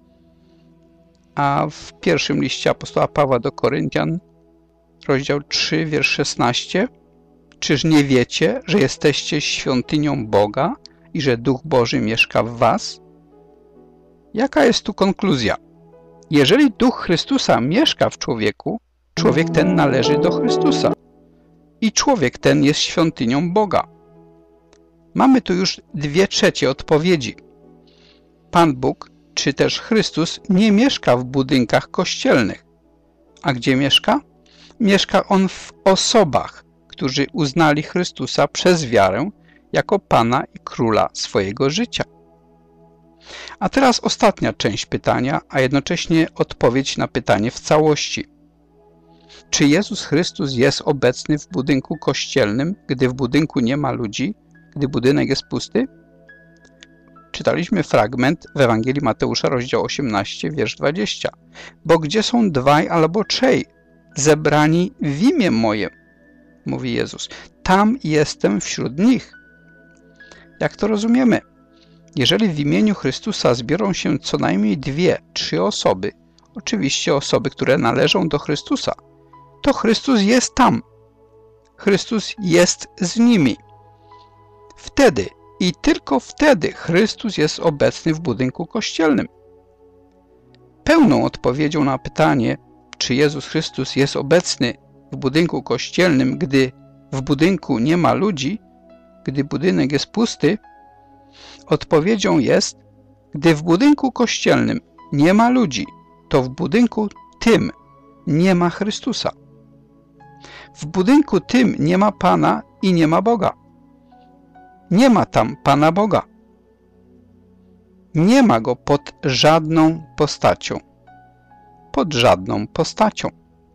A w pierwszym liście apostoła Pawła do Koryntian, rozdział 3, wiersz 16: czyż nie wiecie, że jesteście świątynią Boga i że Duch Boży mieszka w was? Jaka jest tu konkluzja? Jeżeli Duch Chrystusa mieszka w człowieku, człowiek ten należy do Chrystusa i człowiek ten jest świątynią Boga. Mamy tu już 2/3 odpowiedzi. Pan Bóg, czy też Chrystus, nie mieszka w budynkach kościelnych. A gdzie mieszka? Mieszka On w osobach, którzy uznali Chrystusa przez wiarę jako Pana i Króla swojego życia. A teraz ostatnia część pytania, a jednocześnie odpowiedź na pytanie w całości. Czy Jezus Chrystus jest obecny w budynku kościelnym, gdy w budynku nie ma ludzi, gdy budynek jest pusty? Czytaliśmy fragment w Ewangelii Mateusza, rozdział 18, wiersz 20. Bo gdzie są 2 albo 3 zebrani w imię moje, mówi Jezus, tam jestem wśród nich. Jak to rozumiemy? Jeżeli w imieniu Chrystusa zbiorą się co najmniej 2-3 osoby, oczywiście osoby, które należą do Chrystusa, to Chrystus jest tam. Chrystus jest z nimi. Wtedy i tylko wtedy Chrystus jest obecny w budynku kościelnym. Pełną odpowiedzią na pytanie, czy Jezus Chrystus jest obecny w budynku kościelnym, gdy w budynku nie ma ludzi, gdy budynek jest pusty, odpowiedzią jest, gdy w budynku kościelnym nie ma ludzi, to w budynku tym nie ma Chrystusa. W budynku tym nie ma Pana i nie ma Boga. Nie ma tam Pana Boga. Nie ma Go pod żadną postacią. Pod żadną postacią.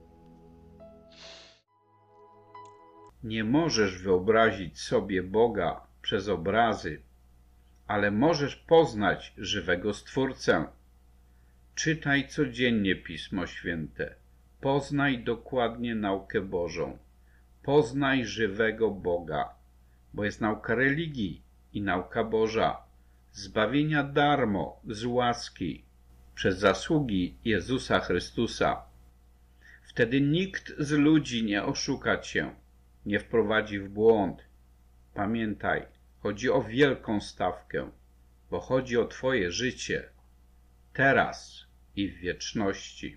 Nie możesz wyobrazić sobie Boga przez obrazy, ale możesz poznać żywego Stwórcę. Czytaj codziennie Pismo Święte. Poznaj dokładnie naukę Bożą. Poznaj żywego Boga, bo jest nauka religii i nauka Boża, zbawienia darmo, z łaski, przez zasługi Jezusa Chrystusa. Wtedy nikt z ludzi nie oszuka cię, nie wprowadzi w błąd. Pamiętaj, chodzi o wielką stawkę, bo chodzi o twoje życie, teraz i w wieczności.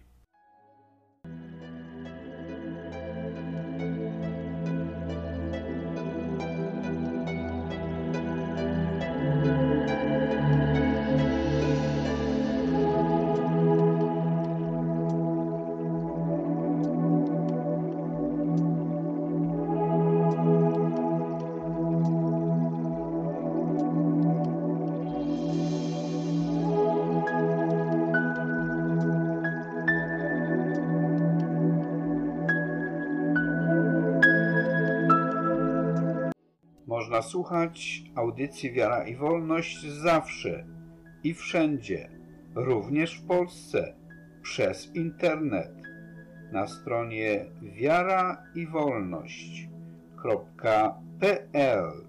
Można słuchać audycji Wiara i Wolność zawsze i wszędzie, również w Polsce, przez internet, na stronie wiaraiwolność.pl.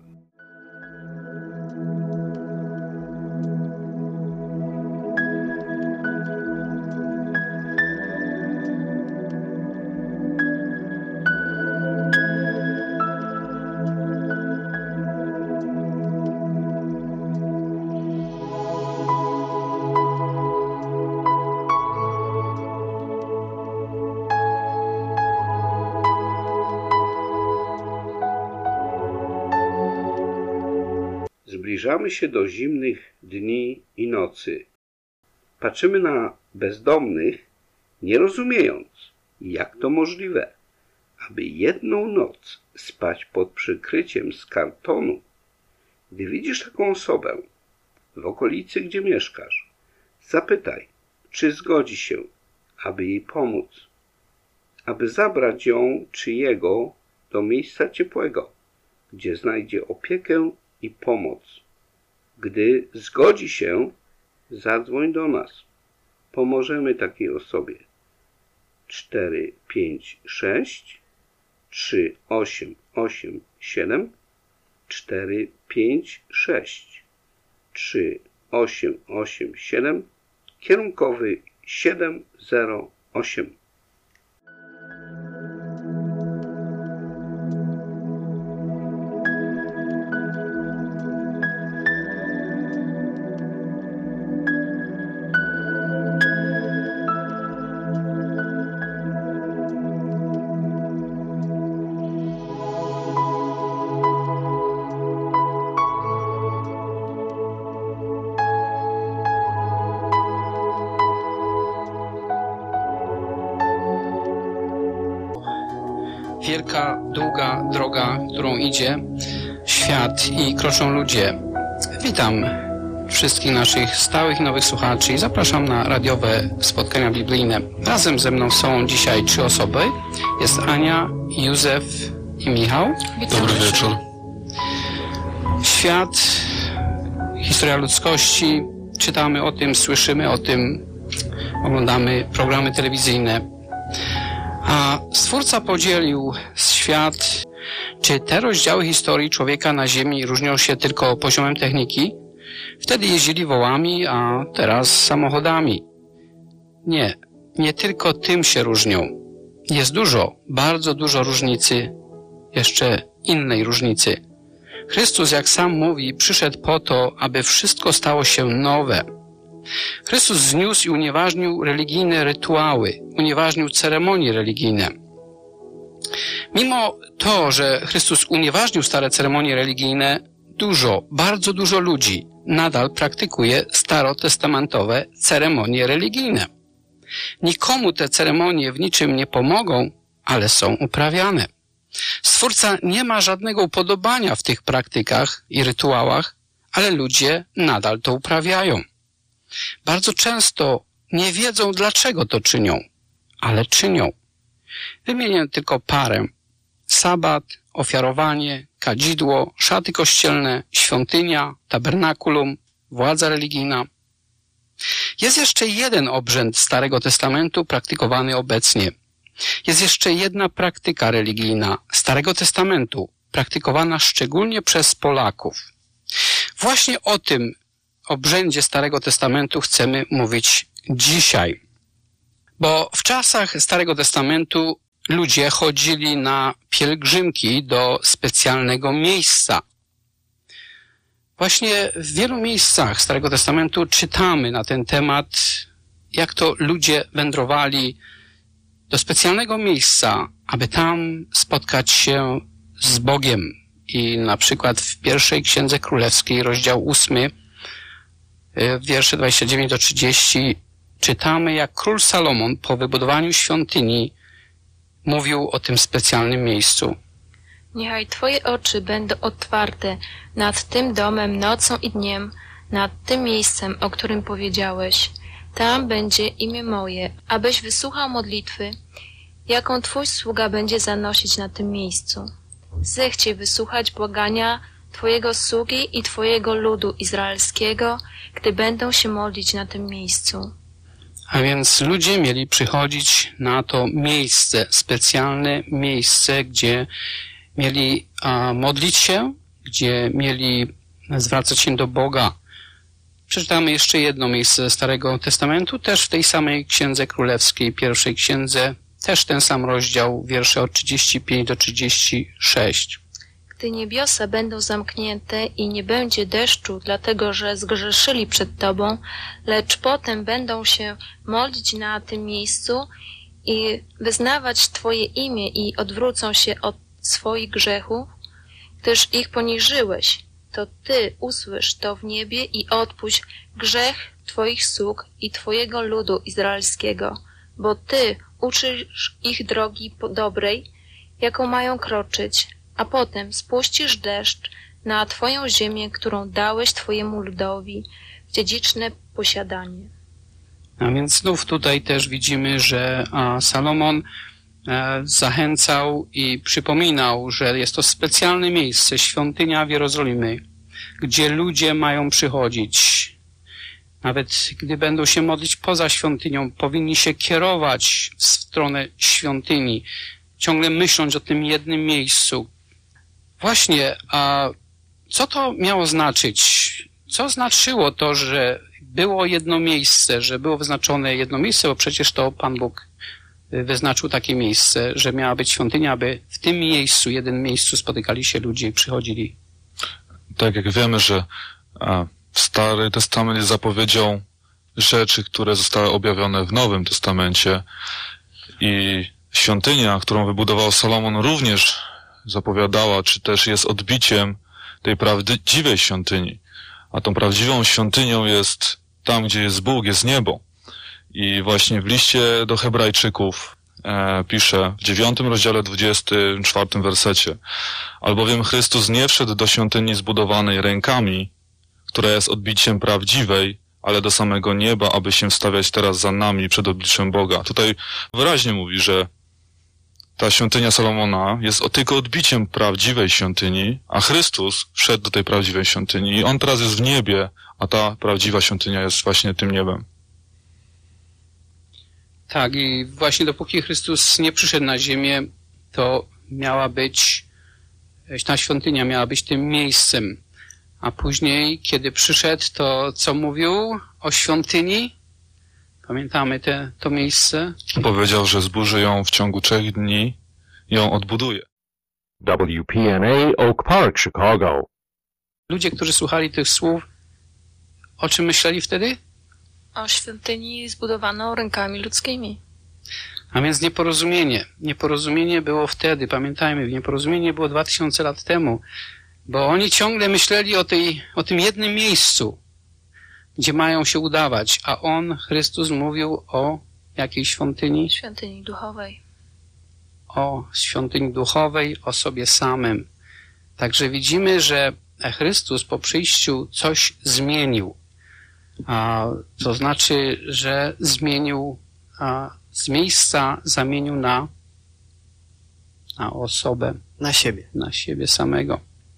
Zbliżamy się do zimnych dni i nocy. Patrzymy na bezdomnych, nie rozumiejąc, jak to możliwe, aby jedną noc spać pod przykryciem z kartonu. Gdy widzisz taką osobę w okolicy, gdzie mieszkasz, zapytaj, czy zgodzi się, aby jej pomóc, aby zabrać ją czy jego do miejsca ciepłego, gdzie znajdzie opiekę i pomoc. Gdy zgodzi się, zadzwoń do nas. Pomożemy takiej osobie. 456 3887 456 3887 kierunkowy 708. Wielka, długa droga, którą idzie świat i kroczą ludzie. Witam wszystkich naszych stałych i nowych słuchaczy i zapraszam na radiowe spotkania biblijne. Razem ze mną są dzisiaj 3 osoby. Jest Ania, Józef i Michał. Dobry wieczór. Świat, historia ludzkości, czytamy o tym, słyszymy o tym, oglądamy programy telewizyjne. A Stwórca podzielił świat. Czy te rozdziały historii człowieka na ziemi różnią się tylko poziomem techniki? Wtedy jeździli wołami, a teraz samochodami. Nie, nie tylko tym się różnią. Jest dużo, bardzo dużo różnicy, jeszcze innej różnicy. Chrystus, jak sam mówi, przyszedł po to, aby wszystko stało się nowe. Chrystus zniósł i unieważnił religijne rytuały, unieważnił ceremonie religijne. Mimo to, że Chrystus unieważnił stare ceremonie religijne, bardzo dużo ludzi nadal praktykuje starotestamentowe ceremonie religijne. Nikomu te ceremonie w niczym nie pomogą, ale są uprawiane. Stwórca nie ma żadnego upodobania w tych praktykach i rytuałach, ale ludzie nadal to uprawiają. Bardzo często nie wiedzą, dlaczego to czynią, ale czynią. Wymienię tylko parę. Sabat, ofiarowanie, kadzidło, szaty kościelne, świątynia, tabernakulum, władza religijna. Jest jeszcze jeden obrzęd Starego Testamentu praktykowany obecnie. Jest jeszcze jedna praktyka religijna Starego Testamentu, praktykowana szczególnie przez Polaków. Właśnie o tym obrzędzie Starego Testamentu chcemy mówić dzisiaj. Bo w czasach Starego Testamentu ludzie chodzili na pielgrzymki do specjalnego miejsca. Właśnie w wielu miejscach Starego Testamentu czytamy na ten temat, jak to ludzie wędrowali do specjalnego miejsca, aby tam spotkać się z Bogiem. I na przykład w pierwszej Księdze Królewskiej, rozdział 8, wiersze 29-30, czytamy, jak król Salomon po wybudowaniu świątyni mówił o tym specjalnym miejscu. Niechaj Twoje oczy będą otwarte nad tym domem nocą i dniem, nad tym miejscem, o którym powiedziałeś. Tam będzie imię moje, abyś wysłuchał modlitwy, jaką Twój sługa będzie zanosić na tym miejscu. Zechciej wysłuchać błagania Twojego sługi i Twojego ludu izraelskiego, gdy będą się modlić na tym miejscu. A więc ludzie mieli przychodzić na to miejsce, specjalne miejsce, gdzie mieli modlić się, gdzie mieli zwracać się do Boga. Przeczytamy jeszcze jedno miejsce ze Starego Testamentu, też w tej samej Księdze Królewskiej, pierwszej księdze, też ten sam rozdział, wiersze od 35 do 36. Gdy niebiosa będą zamknięte i nie będzie deszczu, dlatego że zgrzeszyli przed Tobą, lecz potem będą się modlić na tym miejscu i wyznawać Twoje imię i odwrócą się od swoich grzechów, gdyż ich poniżyłeś, to Ty usłysz to w niebie i odpuść grzech Twoich sług i Twojego ludu izraelskiego, bo Ty uczysz ich drogi dobrej, jaką mają kroczyć, a potem spuścisz deszcz na Twoją ziemię, którą dałeś Twojemu ludowi w dziedziczne posiadanie. A więc znów tutaj też widzimy, że Salomon zachęcał i przypominał, że jest to specjalne miejsce, świątynia w Jerozolimie, gdzie ludzie mają przychodzić. Nawet gdy będą się modlić poza świątynią, powinni się kierować w stronę świątyni, ciągle myśląc o tym jednym miejscu. Właśnie, a co to miało znaczyć? Co znaczyło to, że było jedno miejsce, że było wyznaczone jedno miejsce, bo przecież to Pan Bóg wyznaczył takie miejsce, że miała być świątynia, aby w tym miejscu, jednym miejscu spotykali się ludzie i przychodzili. Tak jak wiemy, że Stary Testament jest zapowiedzią rzeczy, które zostały objawione w Nowym Testamencie i świątynia, którą wybudował Salomon, również zapowiadała, czy też jest odbiciem tej prawdziwej świątyni. A tą prawdziwą świątynią jest tam, gdzie jest Bóg, jest niebo. I właśnie w liście do Hebrajczyków pisze w 9 rozdziale 24 wersecie: albowiem Chrystus nie wszedł do świątyni zbudowanej rękami, która jest odbiciem prawdziwej, ale do samego nieba, aby się stawiać teraz za nami przed obliczem Boga. Tutaj wyraźnie mówi, że ta świątynia Salomona jest tylko odbiciem prawdziwej świątyni, a Chrystus wszedł do tej prawdziwej świątyni i On teraz jest w niebie, a ta prawdziwa świątynia jest właśnie tym niebem. Tak, i właśnie dopóki Chrystus nie przyszedł na ziemię, to ta świątynia miała być tym miejscem. A później, kiedy przyszedł, to co mówił o świątyni? Pamiętamy to miejsce? Powiedział, że zburzy ją w ciągu 3 dni i ją odbuduje. WPNA Oak Park, Chicago. Ludzie, którzy słuchali tych słów, o czym myśleli wtedy? O świątyni zbudowaną rękami ludzkimi. A więc nieporozumienie. Nieporozumienie było wtedy, pamiętajmy, nieporozumienie było 2000 lat temu, bo oni ciągle myśleli o tym jednym miejscu, gdzie mają się udawać, a Chrystus mówił o jakiej świątyni? Świątyni duchowej. O świątyni duchowej, o sobie samym. Także widzimy, że Chrystus po przyjściu coś zmienił. To znaczy, że zmienił, z miejsca zamienił na osobę. Na siebie. Na siebie samego.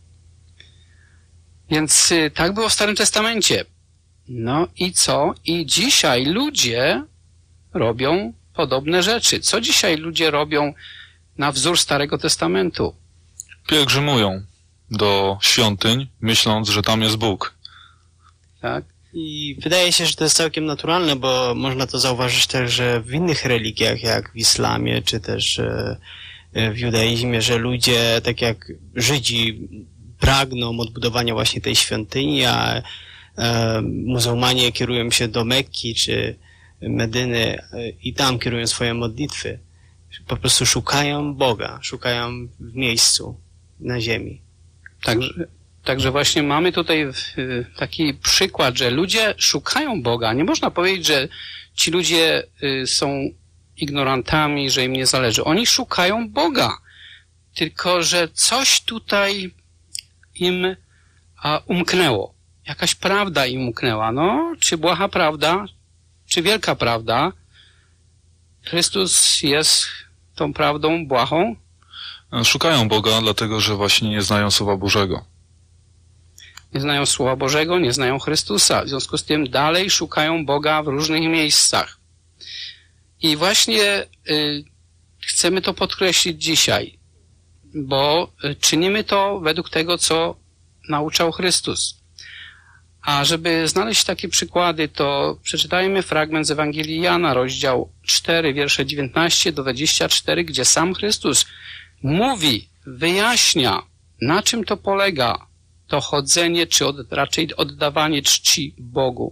Więc tak było w Starym Testamencie. No i co? I dzisiaj ludzie robią podobne rzeczy. Co dzisiaj ludzie robią na wzór Starego Testamentu? Pielgrzymują do świątyń, myśląc, że tam jest Bóg. Tak. I wydaje się, że to jest całkiem naturalne, bo można to zauważyć też, że w innych religiach, jak w islamie, czy też w judaizmie, że ludzie, tak jak Żydzi, pragną odbudowania właśnie tej świątyni, a muzułmanie kierują się do Mekki czy Medyny i tam kierują swoje modlitwy. Po prostu szukają Boga, szukają w miejscu, na ziemi. Także właśnie mamy tutaj taki przykład, że ludzie szukają Boga. Nie można powiedzieć, że ci ludzie są ignorantami, że im nie zależy. Oni szukają Boga. Tylko że coś tutaj im umknęło. Jakaś prawda im umknęła. No, czy błaha prawda, czy wielka prawda. Chrystus jest tą prawdą błahą. Szukają Boga, dlatego że właśnie nie znają Słowa Bożego. Nie znają Słowa Bożego, nie znają Chrystusa. W związku z tym dalej szukają Boga w różnych miejscach. I właśnie chcemy to podkreślić dzisiaj, bo czynimy to według tego, co nauczał Chrystus. A żeby znaleźć takie przykłady, to przeczytajmy fragment z Ewangelii Jana, rozdział 4, wiersze 19 do 24, gdzie sam Chrystus mówi, wyjaśnia, na czym to polega, to chodzenie, czy raczej oddawanie czci Bogu.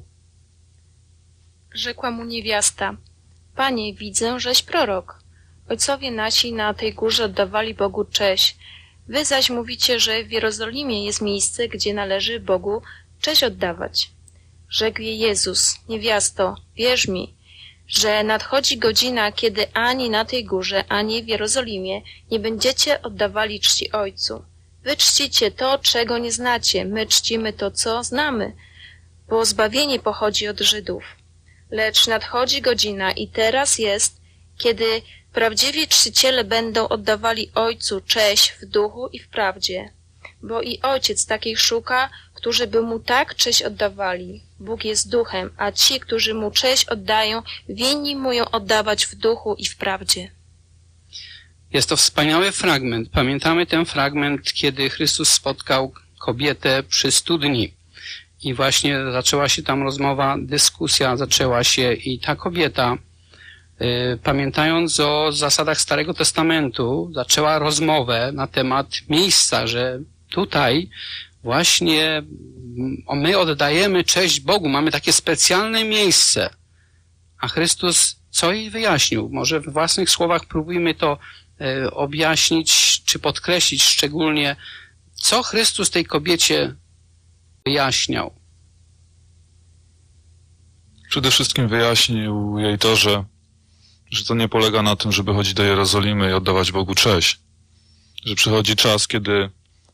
Rzekła mu niewiasta, Panie, widzę, żeś prorok. Ojcowie nasi na tej górze oddawali Bogu cześć. Wy zaś mówicie, że w Jerozolimie jest miejsce, gdzie należy Bogu cześć oddawać. Rzekł jej Jezus, niewiasto, wierz mi, że nadchodzi godzina, kiedy ani na tej górze, ani w Jerozolimie nie będziecie oddawali czci Ojcu. Wy czcicie to, czego nie znacie, my czcimy to, co znamy, bo zbawienie pochodzi od Żydów. Lecz nadchodzi godzina i teraz jest, kiedy prawdziwi czciciele będą oddawali Ojcu cześć w duchu i w prawdzie, bo i Ojciec takich szuka, którzy by Mu tak cześć oddawali. Bóg jest duchem, a ci, którzy Mu cześć oddają, winni Mu ją oddawać w duchu i w prawdzie. Jest to wspaniały fragment. Pamiętamy ten fragment, kiedy Chrystus spotkał kobietę przy studni. I właśnie zaczęła się tam rozmowa, dyskusja zaczęła się i ta kobieta, pamiętając o zasadach Starego Testamentu, zaczęła rozmowę na temat miejsca, że tutaj właśnie my oddajemy cześć Bogu, mamy takie specjalne miejsce. A Chrystus co jej wyjaśnił? Może w własnych słowach próbujmy to objaśnić, czy podkreślić szczególnie, co Chrystus tej kobiecie wyjaśniał. Przede wszystkim wyjaśnił jej to, że to nie polega na tym, żeby chodzić do Jerozolimy i oddawać Bogu cześć. Że przychodzi czas, kiedy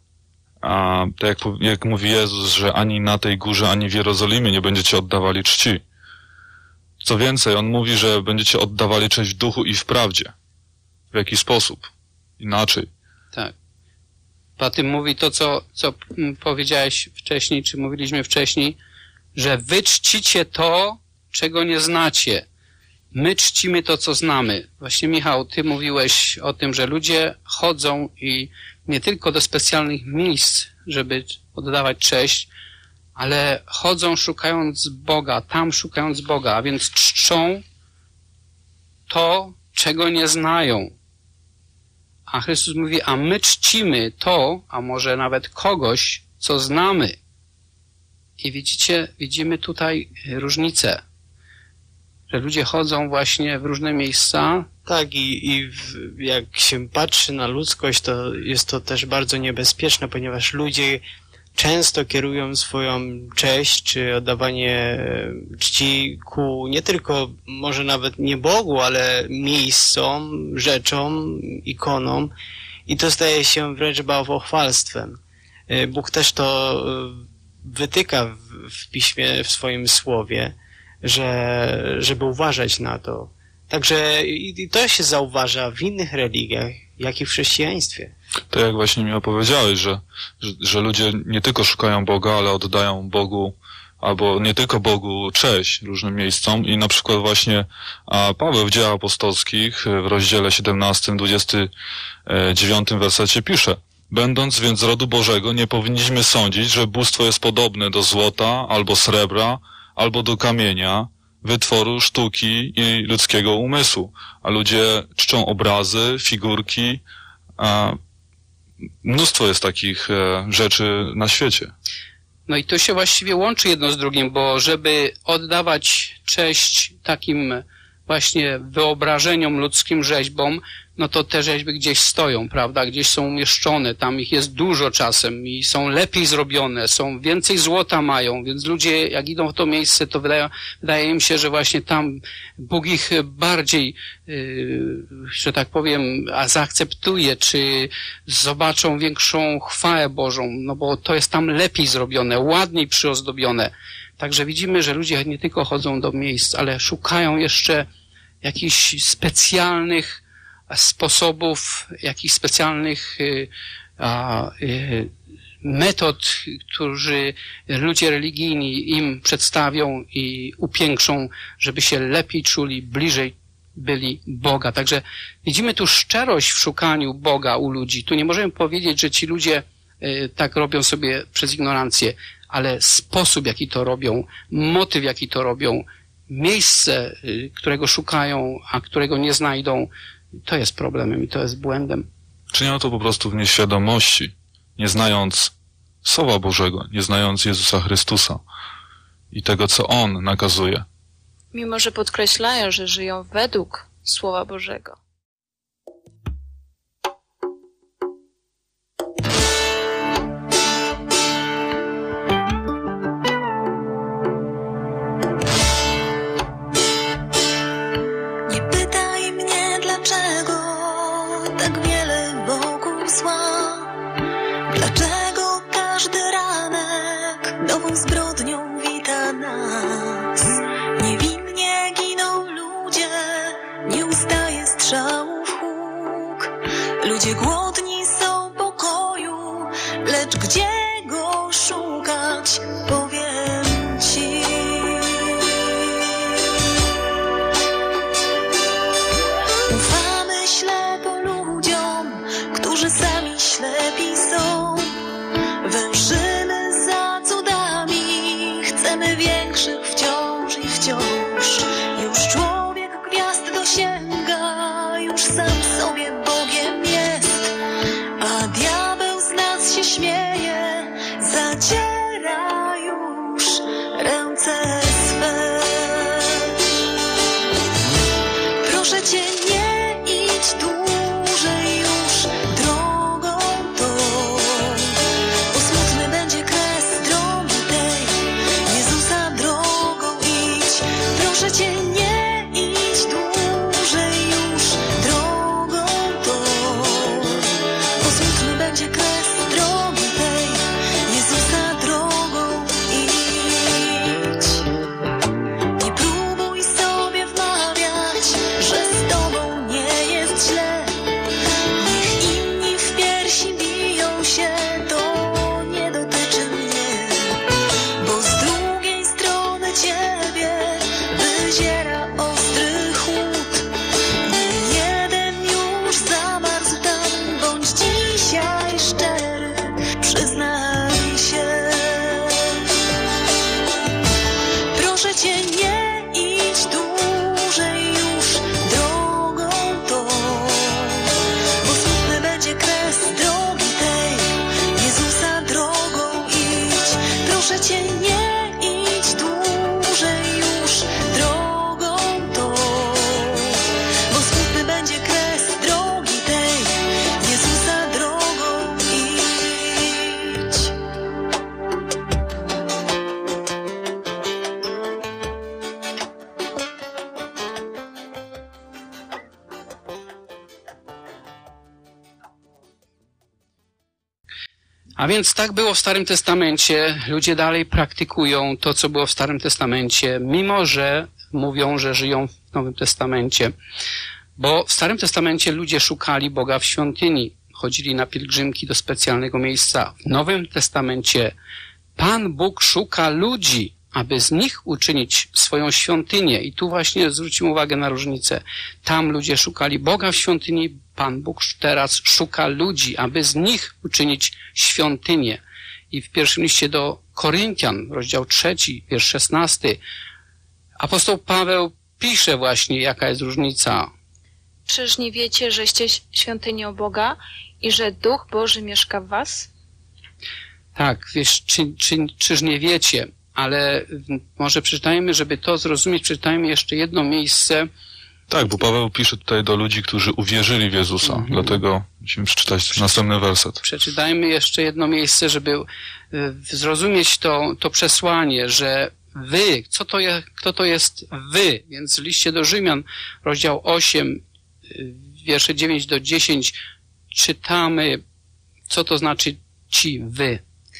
tak jak mówi Jezus, że ani na tej górze, ani w Jerozolimie nie będziecie oddawali czci. Co więcej, On mówi, że będziecie oddawali cześć w duchu i w prawdzie. W jaki sposób? Inaczej. Tak. Patym mówi to, co powiedziałeś wcześniej, czy mówiliśmy wcześniej, że wy czcicie to, czego nie znacie. My czcimy to, co znamy. Właśnie, Michał, ty mówiłeś o tym, że ludzie chodzą i nie tylko do specjalnych miejsc, żeby oddawać cześć, ale chodzą szukając Boga, tam szukając Boga, a więc czczą to, czego nie znają. A Chrystus mówi, a my czcimy to, a może nawet kogoś, co znamy. I widzimy tutaj różnicę, że ludzie chodzą właśnie w różne miejsca. Tak, jak się patrzy na ludzkość, to jest to też bardzo niebezpieczne, ponieważ ludzie często kierują swoją cześć czy oddawanie czci ku nie tylko, może nawet nie Bogu, ale miejscom, rzeczom, ikonom i to staje się wręcz bałwochwalstwem. Bóg też to wytyka w piśmie, w swoim słowie, żeby uważać na to. Także i to się zauważa w innych religiach, jak i w chrześcijaństwie. To jak właśnie mi opowiedziałeś, że ludzie nie tylko szukają Boga, ale oddają Bogu, albo nie tylko Bogu cześć różnym miejscom i na przykład właśnie Paweł w Dziejach Apostolskich w rozdziale 17, 29 wersecie pisze: będąc więc z rodu Bożego, nie powinniśmy sądzić, że bóstwo jest podobne do złota, albo srebra, albo do kamienia, wytworu sztuki i ludzkiego umysłu. A ludzie czczą obrazy, figurki, mnóstwo jest takich rzeczy na świecie. No i to się właściwie łączy jedno z drugim, bo żeby oddawać cześć takim właśnie wyobrażeniom, ludzkim rzeźbom, no to te rzeźby gdzieś stoją, prawda, gdzieś są umieszczone, tam ich jest dużo czasem i są lepiej zrobione, są więcej złota mają, więc ludzie jak idą w to miejsce, to wydaje im się, że właśnie tam Bóg ich bardziej, że tak powiem, zaakceptuje, czy zobaczą większą chwałę Bożą, no bo to jest tam lepiej zrobione, ładniej przyozdobione. Także widzimy, że ludzie nie tylko chodzą do miejsc, ale szukają jeszcze jakichś specjalnych sposobów, jakichś specjalnych metod, którzy ludzie religijni im przedstawią i upiększą, żeby się lepiej czuli, bliżej byli Boga. Także widzimy tu szczerość w szukaniu Boga u ludzi. Tu nie możemy powiedzieć, że ci ludzie tak robią sobie przez ignorancję, ale sposób, jaki to robią, motyw, jaki to robią, miejsce, którego szukają, a którego nie znajdą, to jest problemem i to jest błędem. Czynią to po prostu w nieświadomości, nie znając Słowa Bożego, nie znając Jezusa Chrystusa i tego, co On nakazuje. Mimo że podkreślają, że żyją według Słowa Bożego. Dlaczego każdy ranek nową zbrodnią wita nas? Niewinnie giną ludzie, nie ustaje strzałów huk. Ludzie głodni są pokoju, lecz gdzie go szukać, powiem ci. Ufamy ślepo ludziom, którzy sami ślepi są. Węszymy za cudami, chcemy większych wciąż i wciąż. Już człowiek gwiazd dosięga, już sam sobie Bogiem jest, a diabeł z nas się śmieje, zaciera już ręce swe. Proszę cię, nie idź dłużej już drogą tą, bo smutny będzie kres drogi tej. Jezusa drogą idź. Proszę cię, nie idź dłużej już drogą tą, bo smutny będzie kres drogi tej. Jezusa drogą idź. Nie próbuj sobie wmawiać, że z tobą nie jest źle. Niech inni w piersi biją się, to nie dotyczy mnie, bo z drugiej strony ciebie wyziera ostry chłód. Nie jeden już zamarzł tam, bądź dzisiaj szczery, przyznaj się. Proszę cię, nie idź dłużej już drogą tą, bo smutny będzie kres drogi tej. Jezusa drogą idź. Proszę cię, nie idź dłużej już drogą tą, bo smutny będzie kres drogi tej. Jezusa drogą idź. A więc tak było w Starym Testamencie. Ludzie dalej praktykują to, co było w Starym Testamencie, mimo że mówią, że żyją w Nowym Testamencie. Bo w Starym Testamencie ludzie szukali Boga w świątyni, chodzili na pielgrzymki do specjalnego miejsca. W Nowym Testamencie Pan Bóg szuka ludzi, aby z nich uczynić swoją świątynię. I tu właśnie zwrócimy uwagę na różnicę. Tam ludzie szukali Boga w świątyni, Pan Bóg teraz szuka ludzi, aby z nich uczynić świątynię. I w pierwszym liście do Koryntian, rozdział 3, wiersz 16, apostoł Paweł pisze właśnie, jaka jest różnica. Czyż nie wiecie, żeście świątynią Boga i że Duch Boży mieszka w was? Tak, wiesz, czyż nie wiecie, ale może przeczytajmy, żeby to zrozumieć, przeczytajmy jeszcze jedno miejsce. Tak, bo Paweł pisze tutaj do ludzi, którzy uwierzyli w Jezusa, dlatego musimy przeczytać następny werset. Przeczytajmy jeszcze jedno miejsce, żeby zrozumieć to przesłanie, że wy, kto to jest wy? Więc w liście do Rzymian, rozdział 8, wiersze 9 do 10 czytamy, co to znaczy ci wy.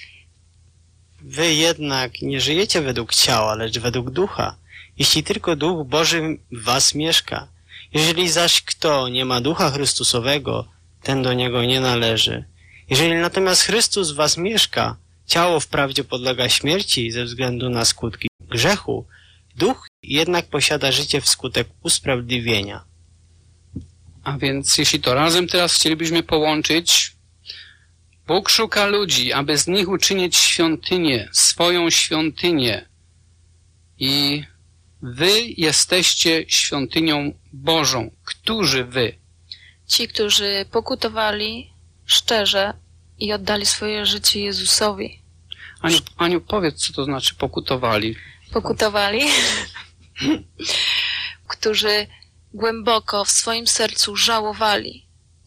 Wy jednak nie żyjecie według ciała, lecz według ducha, jeśli tylko Duch Boży w was mieszka. Jeżeli zaś kto nie ma Ducha Chrystusowego, ten do niego nie należy. Jeżeli natomiast Chrystus w was mieszka, ciało wprawdzie podlega śmierci ze względu na skutki grzechu, Duch jednak posiada życie wskutek usprawiedliwienia. A więc jeśli to razem teraz chcielibyśmy połączyć, Bóg szuka ludzi, aby z nich uczynić świątynię, swoją świątynię. I wy jesteście świątynią Bożą. Którzy wy? Ci, którzy pokutowali szczerze i oddali swoje życie Jezusowi. Aniu, powiedz, co to znaczy pokutowali. Pokutowali, którzy głęboko w swoim sercu żałowali.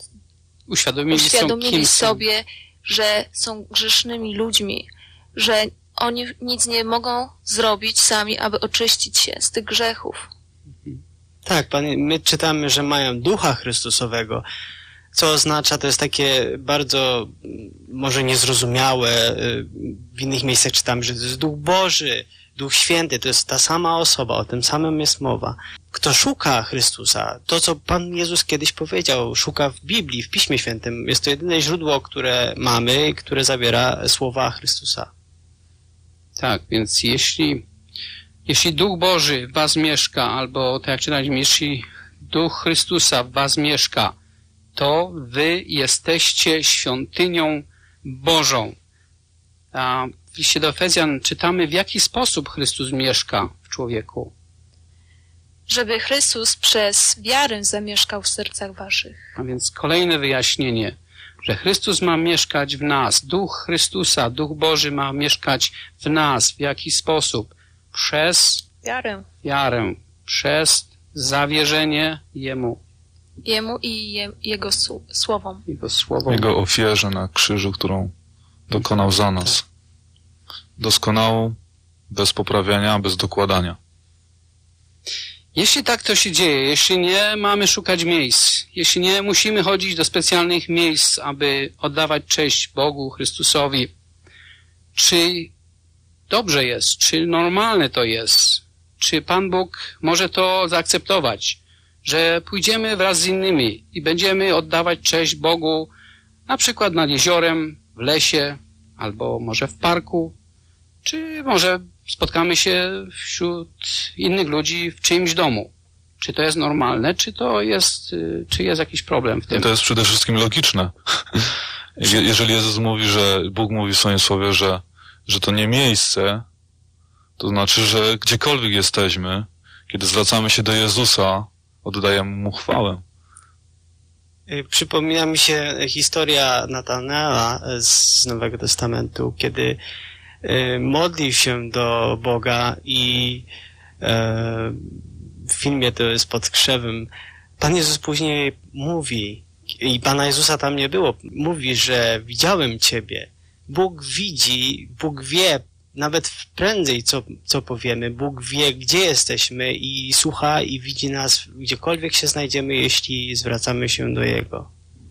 Uświadomili sobie, że są grzesznymi ludźmi, że oni nic nie mogą zrobić sami, aby oczyścić się z tych grzechów. Tak, my czytamy, że mają Ducha Chrystusowego, co oznacza, to jest takie bardzo może niezrozumiałe, w innych miejscach czytamy, że to jest Duch Boży, Duch Święty, to jest ta sama osoba, o tym samym jest mowa. Kto szuka Chrystusa, to co Pan Jezus kiedyś powiedział, szuka w Biblii, w Piśmie Świętym, jest to jedyne źródło, które mamy, które zawiera słowa Chrystusa. Tak, więc jeśli Duch Boży w was mieszka, albo tak jak czytaliśmy, jeśli Duch Chrystusa w was mieszka, to wy jesteście świątynią Bożą. A w liście do Efezjan czytamy, w jaki sposób Chrystus mieszka w człowieku. Żeby Chrystus przez wiarę zamieszkał w sercach waszych. A więc kolejne wyjaśnienie, że Chrystus ma mieszkać w nas. Duch Chrystusa, Duch Boży ma mieszkać w nas. W jaki sposób? Przez wiarę, przez zawierzenie Jemu. Jemu i Jego słowom. Jego ofierze na krzyżu, którą dokonał za nas. Doskonałą, bez poprawiania, bez dokładania. Jeśli tak to się dzieje, jeśli nie mamy szukać miejsc, jeśli nie musimy chodzić do specjalnych miejsc, aby oddawać cześć Bogu, Chrystusowi, czy dobrze jest, czy normalne to jest, czy Pan Bóg może to zaakceptować, że pójdziemy wraz z innymi i będziemy oddawać cześć Bogu na przykład nad jeziorem, w lesie, albo może w parku, czy może spotkamy się wśród innych ludzi w czyimś domu. Czy to jest normalne, czy jest jakiś problem w tym? To jest przede wszystkim logiczne. Jeżeli Jezus mówi, że Bóg mówi w swoim słowie, że to nie miejsce, to znaczy, że gdziekolwiek jesteśmy, kiedy zwracamy się do Jezusa, oddajemy Mu chwałę. Przypomina mi się historia Natanaela z Nowego Testamentu, kiedy modlił się do Boga i w filmie to jest pod krzewem. Pan Jezus później mówi, i Pana Jezusa tam nie było, mówi, że widziałem Ciebie. Bóg widzi, Bóg wie, nawet prędzej co powiemy, Bóg wie, gdzie jesteśmy i słucha i widzi nas gdziekolwiek się znajdziemy, jeśli zwracamy się do Jego.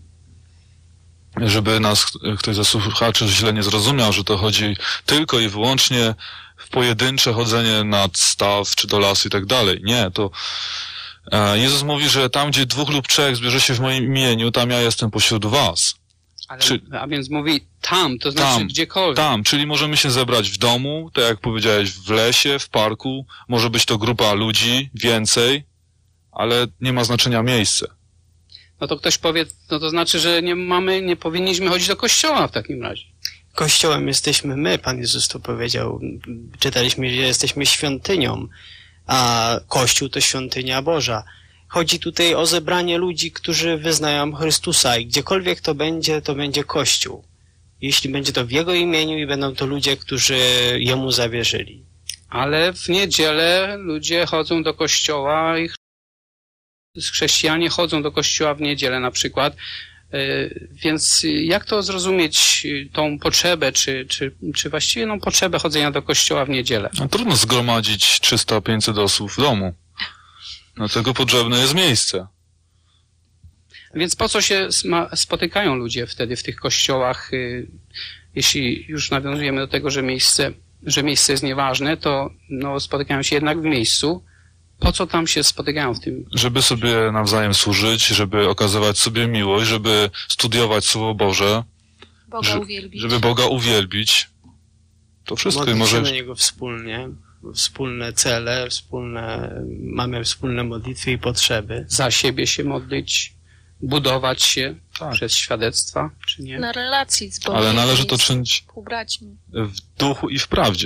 Żeby nas ktoś ze słuchaczy źle nie zrozumiał, że to chodzi tylko i wyłącznie w pojedyncze chodzenie nad staw, czy do lasu i tak dalej. Nie, to Jezus mówi, że tam, gdzie 2 lub 3 zbierze się w moim imieniu, tam ja jestem pośród was. A więc mówi tam, to znaczy gdziekolwiek. Tam, czyli możemy się zebrać w domu, tak jak powiedziałeś, w lesie, w parku, może być to grupa ludzi, więcej, ale nie ma znaczenia miejsce. No to ktoś powie, no to znaczy, że nie powinniśmy chodzić do kościoła w takim razie. Kościołem jesteśmy my, Pan Jezus to powiedział. Czytaliśmy, że jesteśmy świątynią, a Kościół to świątynia Boża. chodzi tutaj o zebranie ludzi, którzy wyznają Chrystusa i gdziekolwiek to będzie Kościół. Jeśli będzie to w Jego imieniu i będą to ludzie, którzy Jemu zawierzyli. Ale w niedzielę ludzie chodzą do kościoła i chrześcijanie chodzą do kościoła w niedzielę na przykład. Więc jak to zrozumieć, tą potrzebę, czy właściwie potrzebę chodzenia do kościoła w niedzielę? No, trudno zgromadzić 300-500 osób w domu. Dlatego potrzebne jest miejsce. Więc po co się spotykają ludzie wtedy w tych kościołach? Jeśli już nawiązujemy do tego, że miejsce jest nieważne, to spotykają się jednak w miejscu. Po co tam się spotykają w tym? Żeby sobie nawzajem służyć, żeby okazywać sobie miłość, żeby studiować Słowo Boże, żeby Boga uwielbić. To wszystko. Modlić się na Niego wspólnie, wspólne cele, mamy wspólne modlitwy i potrzeby. Za siebie się modlić, budować się przez świadectwa, czy nie? Na relacji z Bogiem. Ale należy to czynić w duchu i w prawdzie.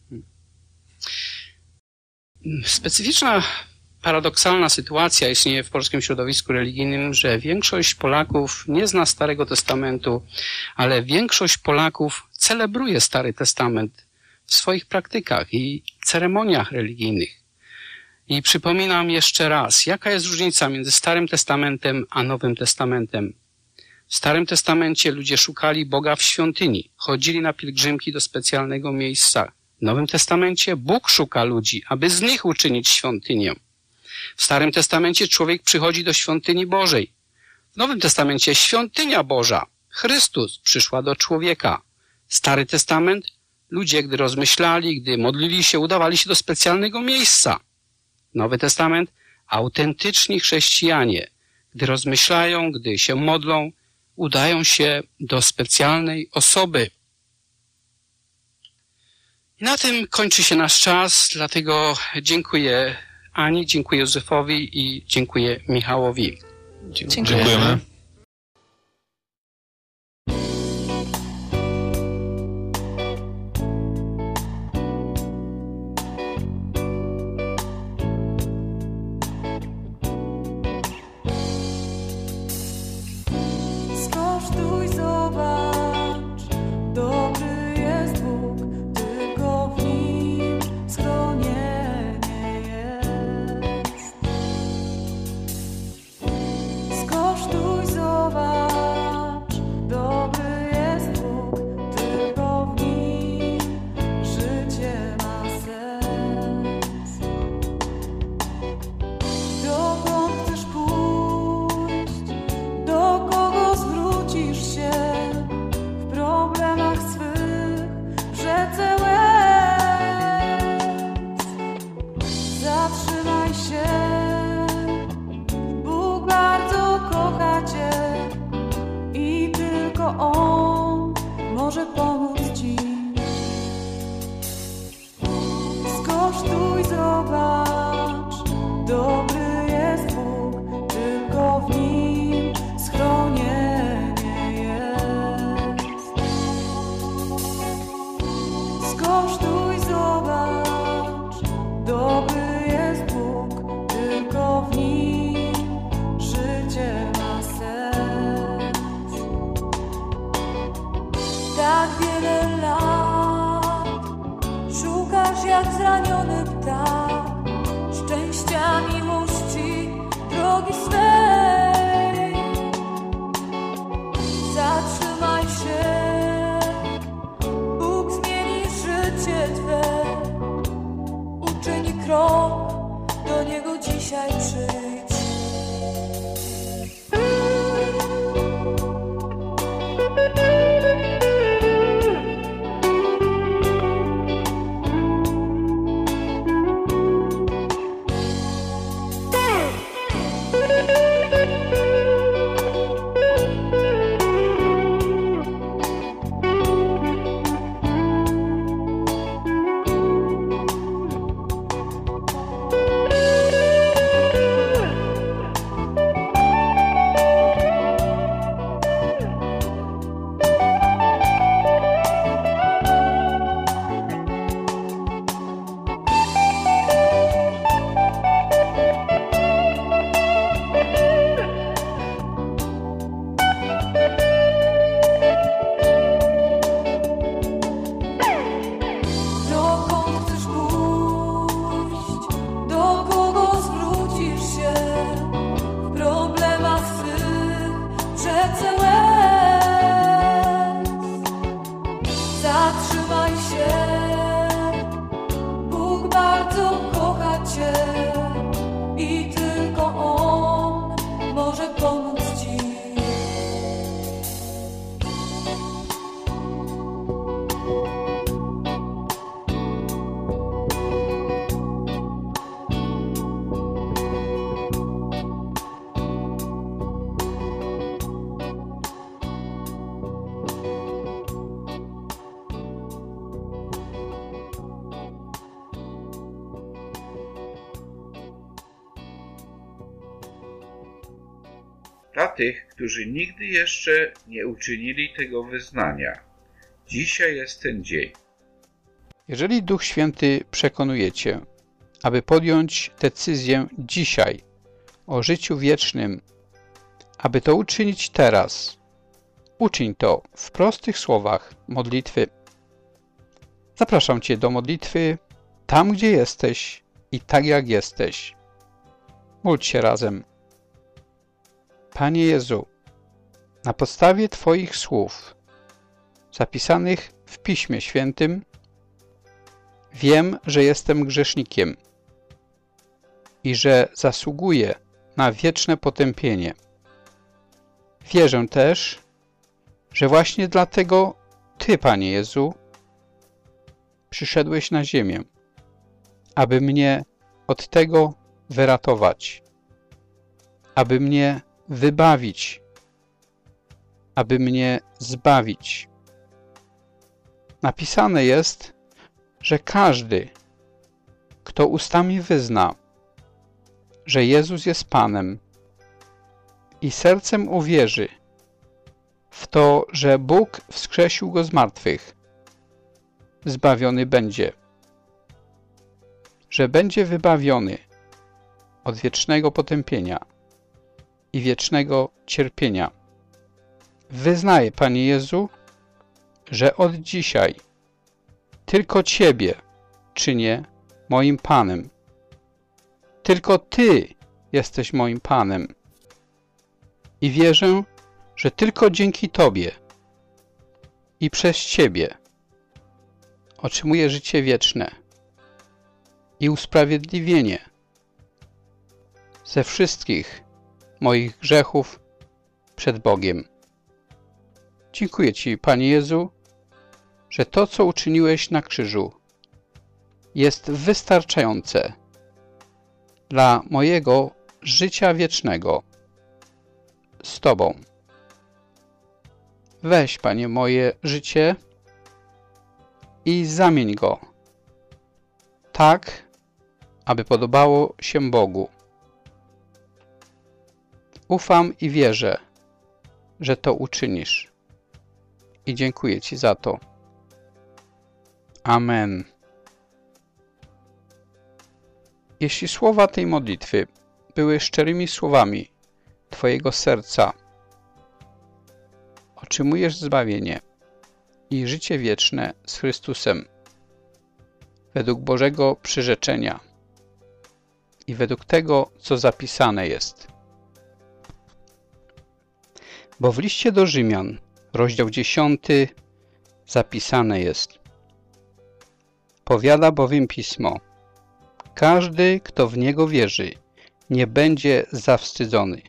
Specyficzna, paradoksalna sytuacja istnieje w polskim środowisku religijnym, że większość Polaków nie zna Starego Testamentu, ale większość Polaków celebruje Stary Testament w swoich praktykach i ceremoniach religijnych. I przypominam jeszcze raz, jaka jest różnica między Starym Testamentem a Nowym Testamentem. W Starym Testamencie ludzie szukali Boga w świątyni, chodzili na pielgrzymki do specjalnego miejsca. W Nowym Testamencie Bóg szuka ludzi, aby z nich uczynić świątynię. W Starym Testamencie człowiek przychodzi do świątyni Bożej. W Nowym Testamencie świątynia Boża, Chrystus, przyszła do człowieka. Stary Testament, ludzie, gdy rozmyślali, gdy modlili się, udawali się do specjalnego miejsca. Nowy Testament, autentyczni chrześcijanie, gdy rozmyślają, gdy się modlą, udają się do specjalnej osoby. I na tym kończy się nasz czas, dlatego dziękuję Ani, dziękuję Józefowi i dziękuję Michałowi. Dziękujemy. Skosztuj, zobacz, dobry jest Bóg, tylko w Nim schronienie jest. Skosztuj, zobacz, dobry jest Bóg, tylko w Nim życie ma sens. Dokąd chcesz pójść? Do kogo zwrócisz się w problemach swych, w rzece łez? Zatrzymaj się, Bóg bardzo kocha Cię i tylko On może pomóc Ci. Skosztuj, zobacz, dobry jest Bóg, tylko w Nim schronienie jest. Skosztuj, zobacz, dobry jest Bóg, tylko w Nim życie ma sens. Tak wiele lat szukasz jak zraniony ptak szczęścia, miłości, drogi swej. Zatrzymaj się, Bóg zmieni życie Twe. Uczyń krok, do Niego dzisiaj przyjdź. się, Bóg bardzo kocha Cię i tylko On może pomóc Ci. Dla tych, którzy nigdy jeszcze nie uczynili tego wyznania, dzisiaj jest ten dzień. Jeżeli Duch Święty przekonuje Cię, aby podjąć decyzję dzisiaj o życiu wiecznym, aby to uczynić teraz, uczyń to w prostych słowach modlitwy. Zapraszam Cię do modlitwy tam, gdzie jesteś i tak jak jesteś. Módl się razem. Panie Jezu, na podstawie Twoich słów zapisanych w Piśmie Świętym wiem, że jestem grzesznikiem i że zasługuję na wieczne potępienie. Wierzę też, że właśnie dlatego Ty, Panie Jezu, przyszedłeś na ziemię, aby mnie od tego wyratować, aby mnie wybawić, aby mnie zbawić. Napisane jest, że każdy, kto ustami wyzna, że Jezus jest Panem i sercem uwierzy w to, że Bóg wskrzesił Go z martwych, zbawiony będzie, że będzie wybawiony od wiecznego potępienia i wiecznego cierpienia. Wyznaję, Panie Jezu, że od dzisiaj tylko Ciebie czynię moim Panem. Tylko Ty jesteś moim Panem. I wierzę, że tylko dzięki Tobie i przez Ciebie otrzymuję życie wieczne i usprawiedliwienie ze wszystkich moich grzechów przed Bogiem. Dziękuję Ci, Panie Jezu, że to, co uczyniłeś na krzyżu, jest wystarczające dla mojego życia wiecznego z Tobą. Weź, Panie, moje życie i zamień go tak, aby podobało się Bogu. Ufam i wierzę, że to uczynisz. I dziękuję Ci za to. Amen. Jeśli słowa tej modlitwy były szczerymi słowami Twojego serca, otrzymujesz zbawienie i życie wieczne z Chrystusem według Bożego przyrzeczenia i według tego, co zapisane jest. Bo w liście do Rzymian, rozdział 10, zapisane jest: powiada bowiem Pismo, każdy, kto w Niego wierzy, nie będzie zawstydzony.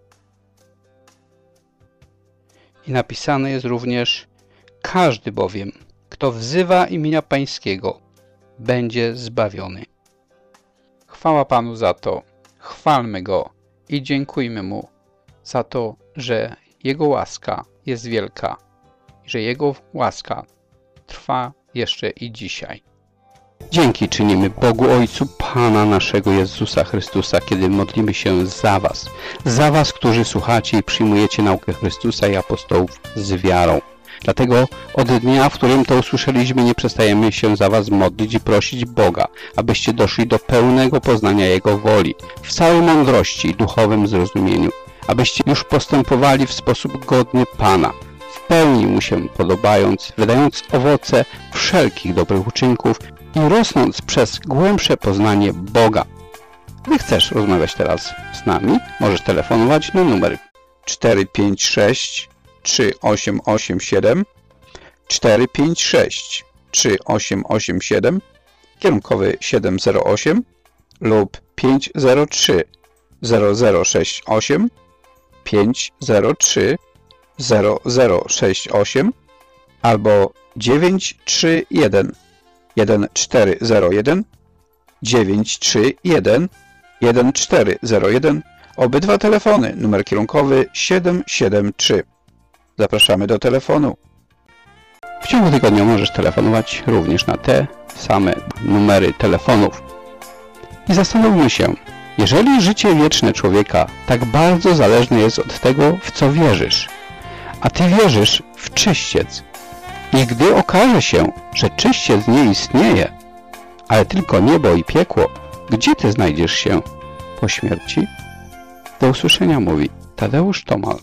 I napisane jest również: każdy bowiem, kto wzywa imienia Pańskiego, będzie zbawiony. Chwała Panu za to, chwalmy Go i dziękujmy Mu za to, że Jego łaska jest wielka i że Jego łaska trwa jeszcze i dzisiaj. Dzięki czynimy Bogu Ojcu Pana naszego Jezusa Chrystusa, kiedy modlimy się za Was, którzy słuchacie i przyjmujecie naukę Chrystusa i apostołów z wiarą. Dlatego od dnia, w którym to usłyszeliśmy, nie przestajemy się za Was modlić i prosić Boga, abyście doszli do pełnego poznania Jego woli, w całej mądrości i duchowym zrozumieniu, abyście już postępowali w sposób godny Pana, w pełni Mu się podobając, wydając owoce wszelkich dobrych uczynków i rosnąc przez głębsze poznanie Boga. Gdy chcesz rozmawiać teraz z nami, możesz telefonować na numer 456 3887 456 3887, kierunkowy 708 lub 503 0068, 503 0068 albo 931 1401, 931 1401, obydwa telefony, numer kierunkowy 773. Zapraszamy do telefonu. W ciągu tygodnia możesz telefonować również na te same numery telefonów. I zastanówmy się, jeżeli życie wieczne człowieka tak bardzo zależne jest od tego, w co wierzysz, a ty wierzysz w czyściec, i gdy okaże się, że czyściec nie istnieje, ale tylko niebo i piekło, gdzie ty znajdziesz się po śmierci? Do usłyszenia mówi Tadeusz Tomal.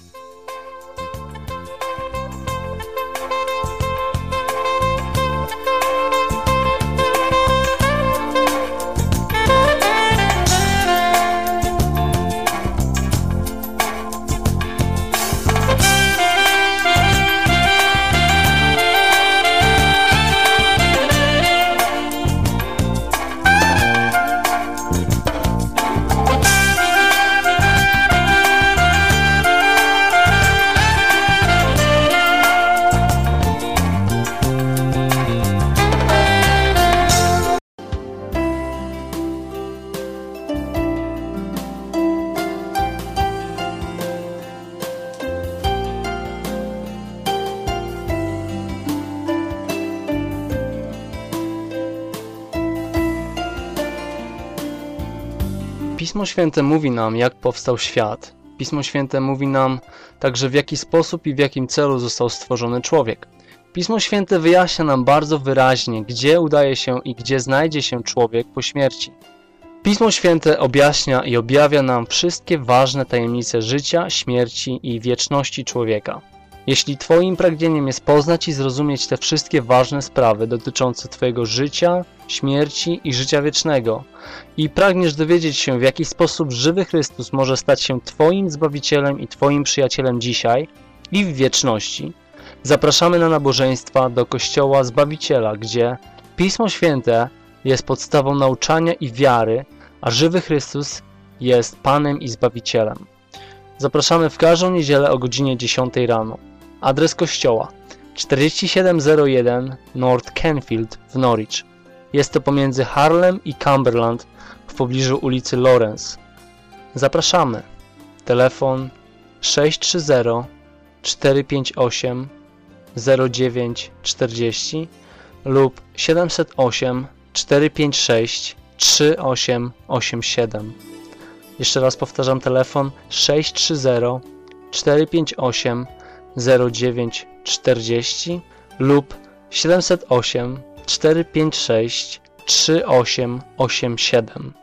Pismo Święte mówi nam, jak powstał świat. Pismo Święte mówi nam także, w jaki sposób i w jakim celu został stworzony człowiek. Pismo Święte wyjaśnia nam bardzo wyraźnie, gdzie udaje się i gdzie znajdzie się człowiek po śmierci. Pismo Święte objaśnia i objawia nam wszystkie ważne tajemnice życia, śmierci i wieczności człowieka. Jeśli Twoim pragnieniem jest poznać i zrozumieć te wszystkie ważne sprawy dotyczące Twojego życia, śmierci i życia wiecznego i pragniesz dowiedzieć się, w jaki sposób żywy Chrystus może stać się Twoim Zbawicielem i Twoim przyjacielem dzisiaj i w wieczności, zapraszamy na nabożeństwa do Kościoła Zbawiciela, gdzie Pismo Święte jest podstawą nauczania i wiary, a żywy Chrystus jest Panem i Zbawicielem. Zapraszamy w każdą niedzielę o godzinie 10 rano. Adres kościoła 4701 North Canfield w Norwich. Jest to pomiędzy Harlem i Cumberland w pobliżu ulicy Lawrence. Zapraszamy. Telefon 630 458 0940 lub 708 456 3887. Jeszcze raz powtarzam, telefon 630 458 0940 lub 708 456 3887.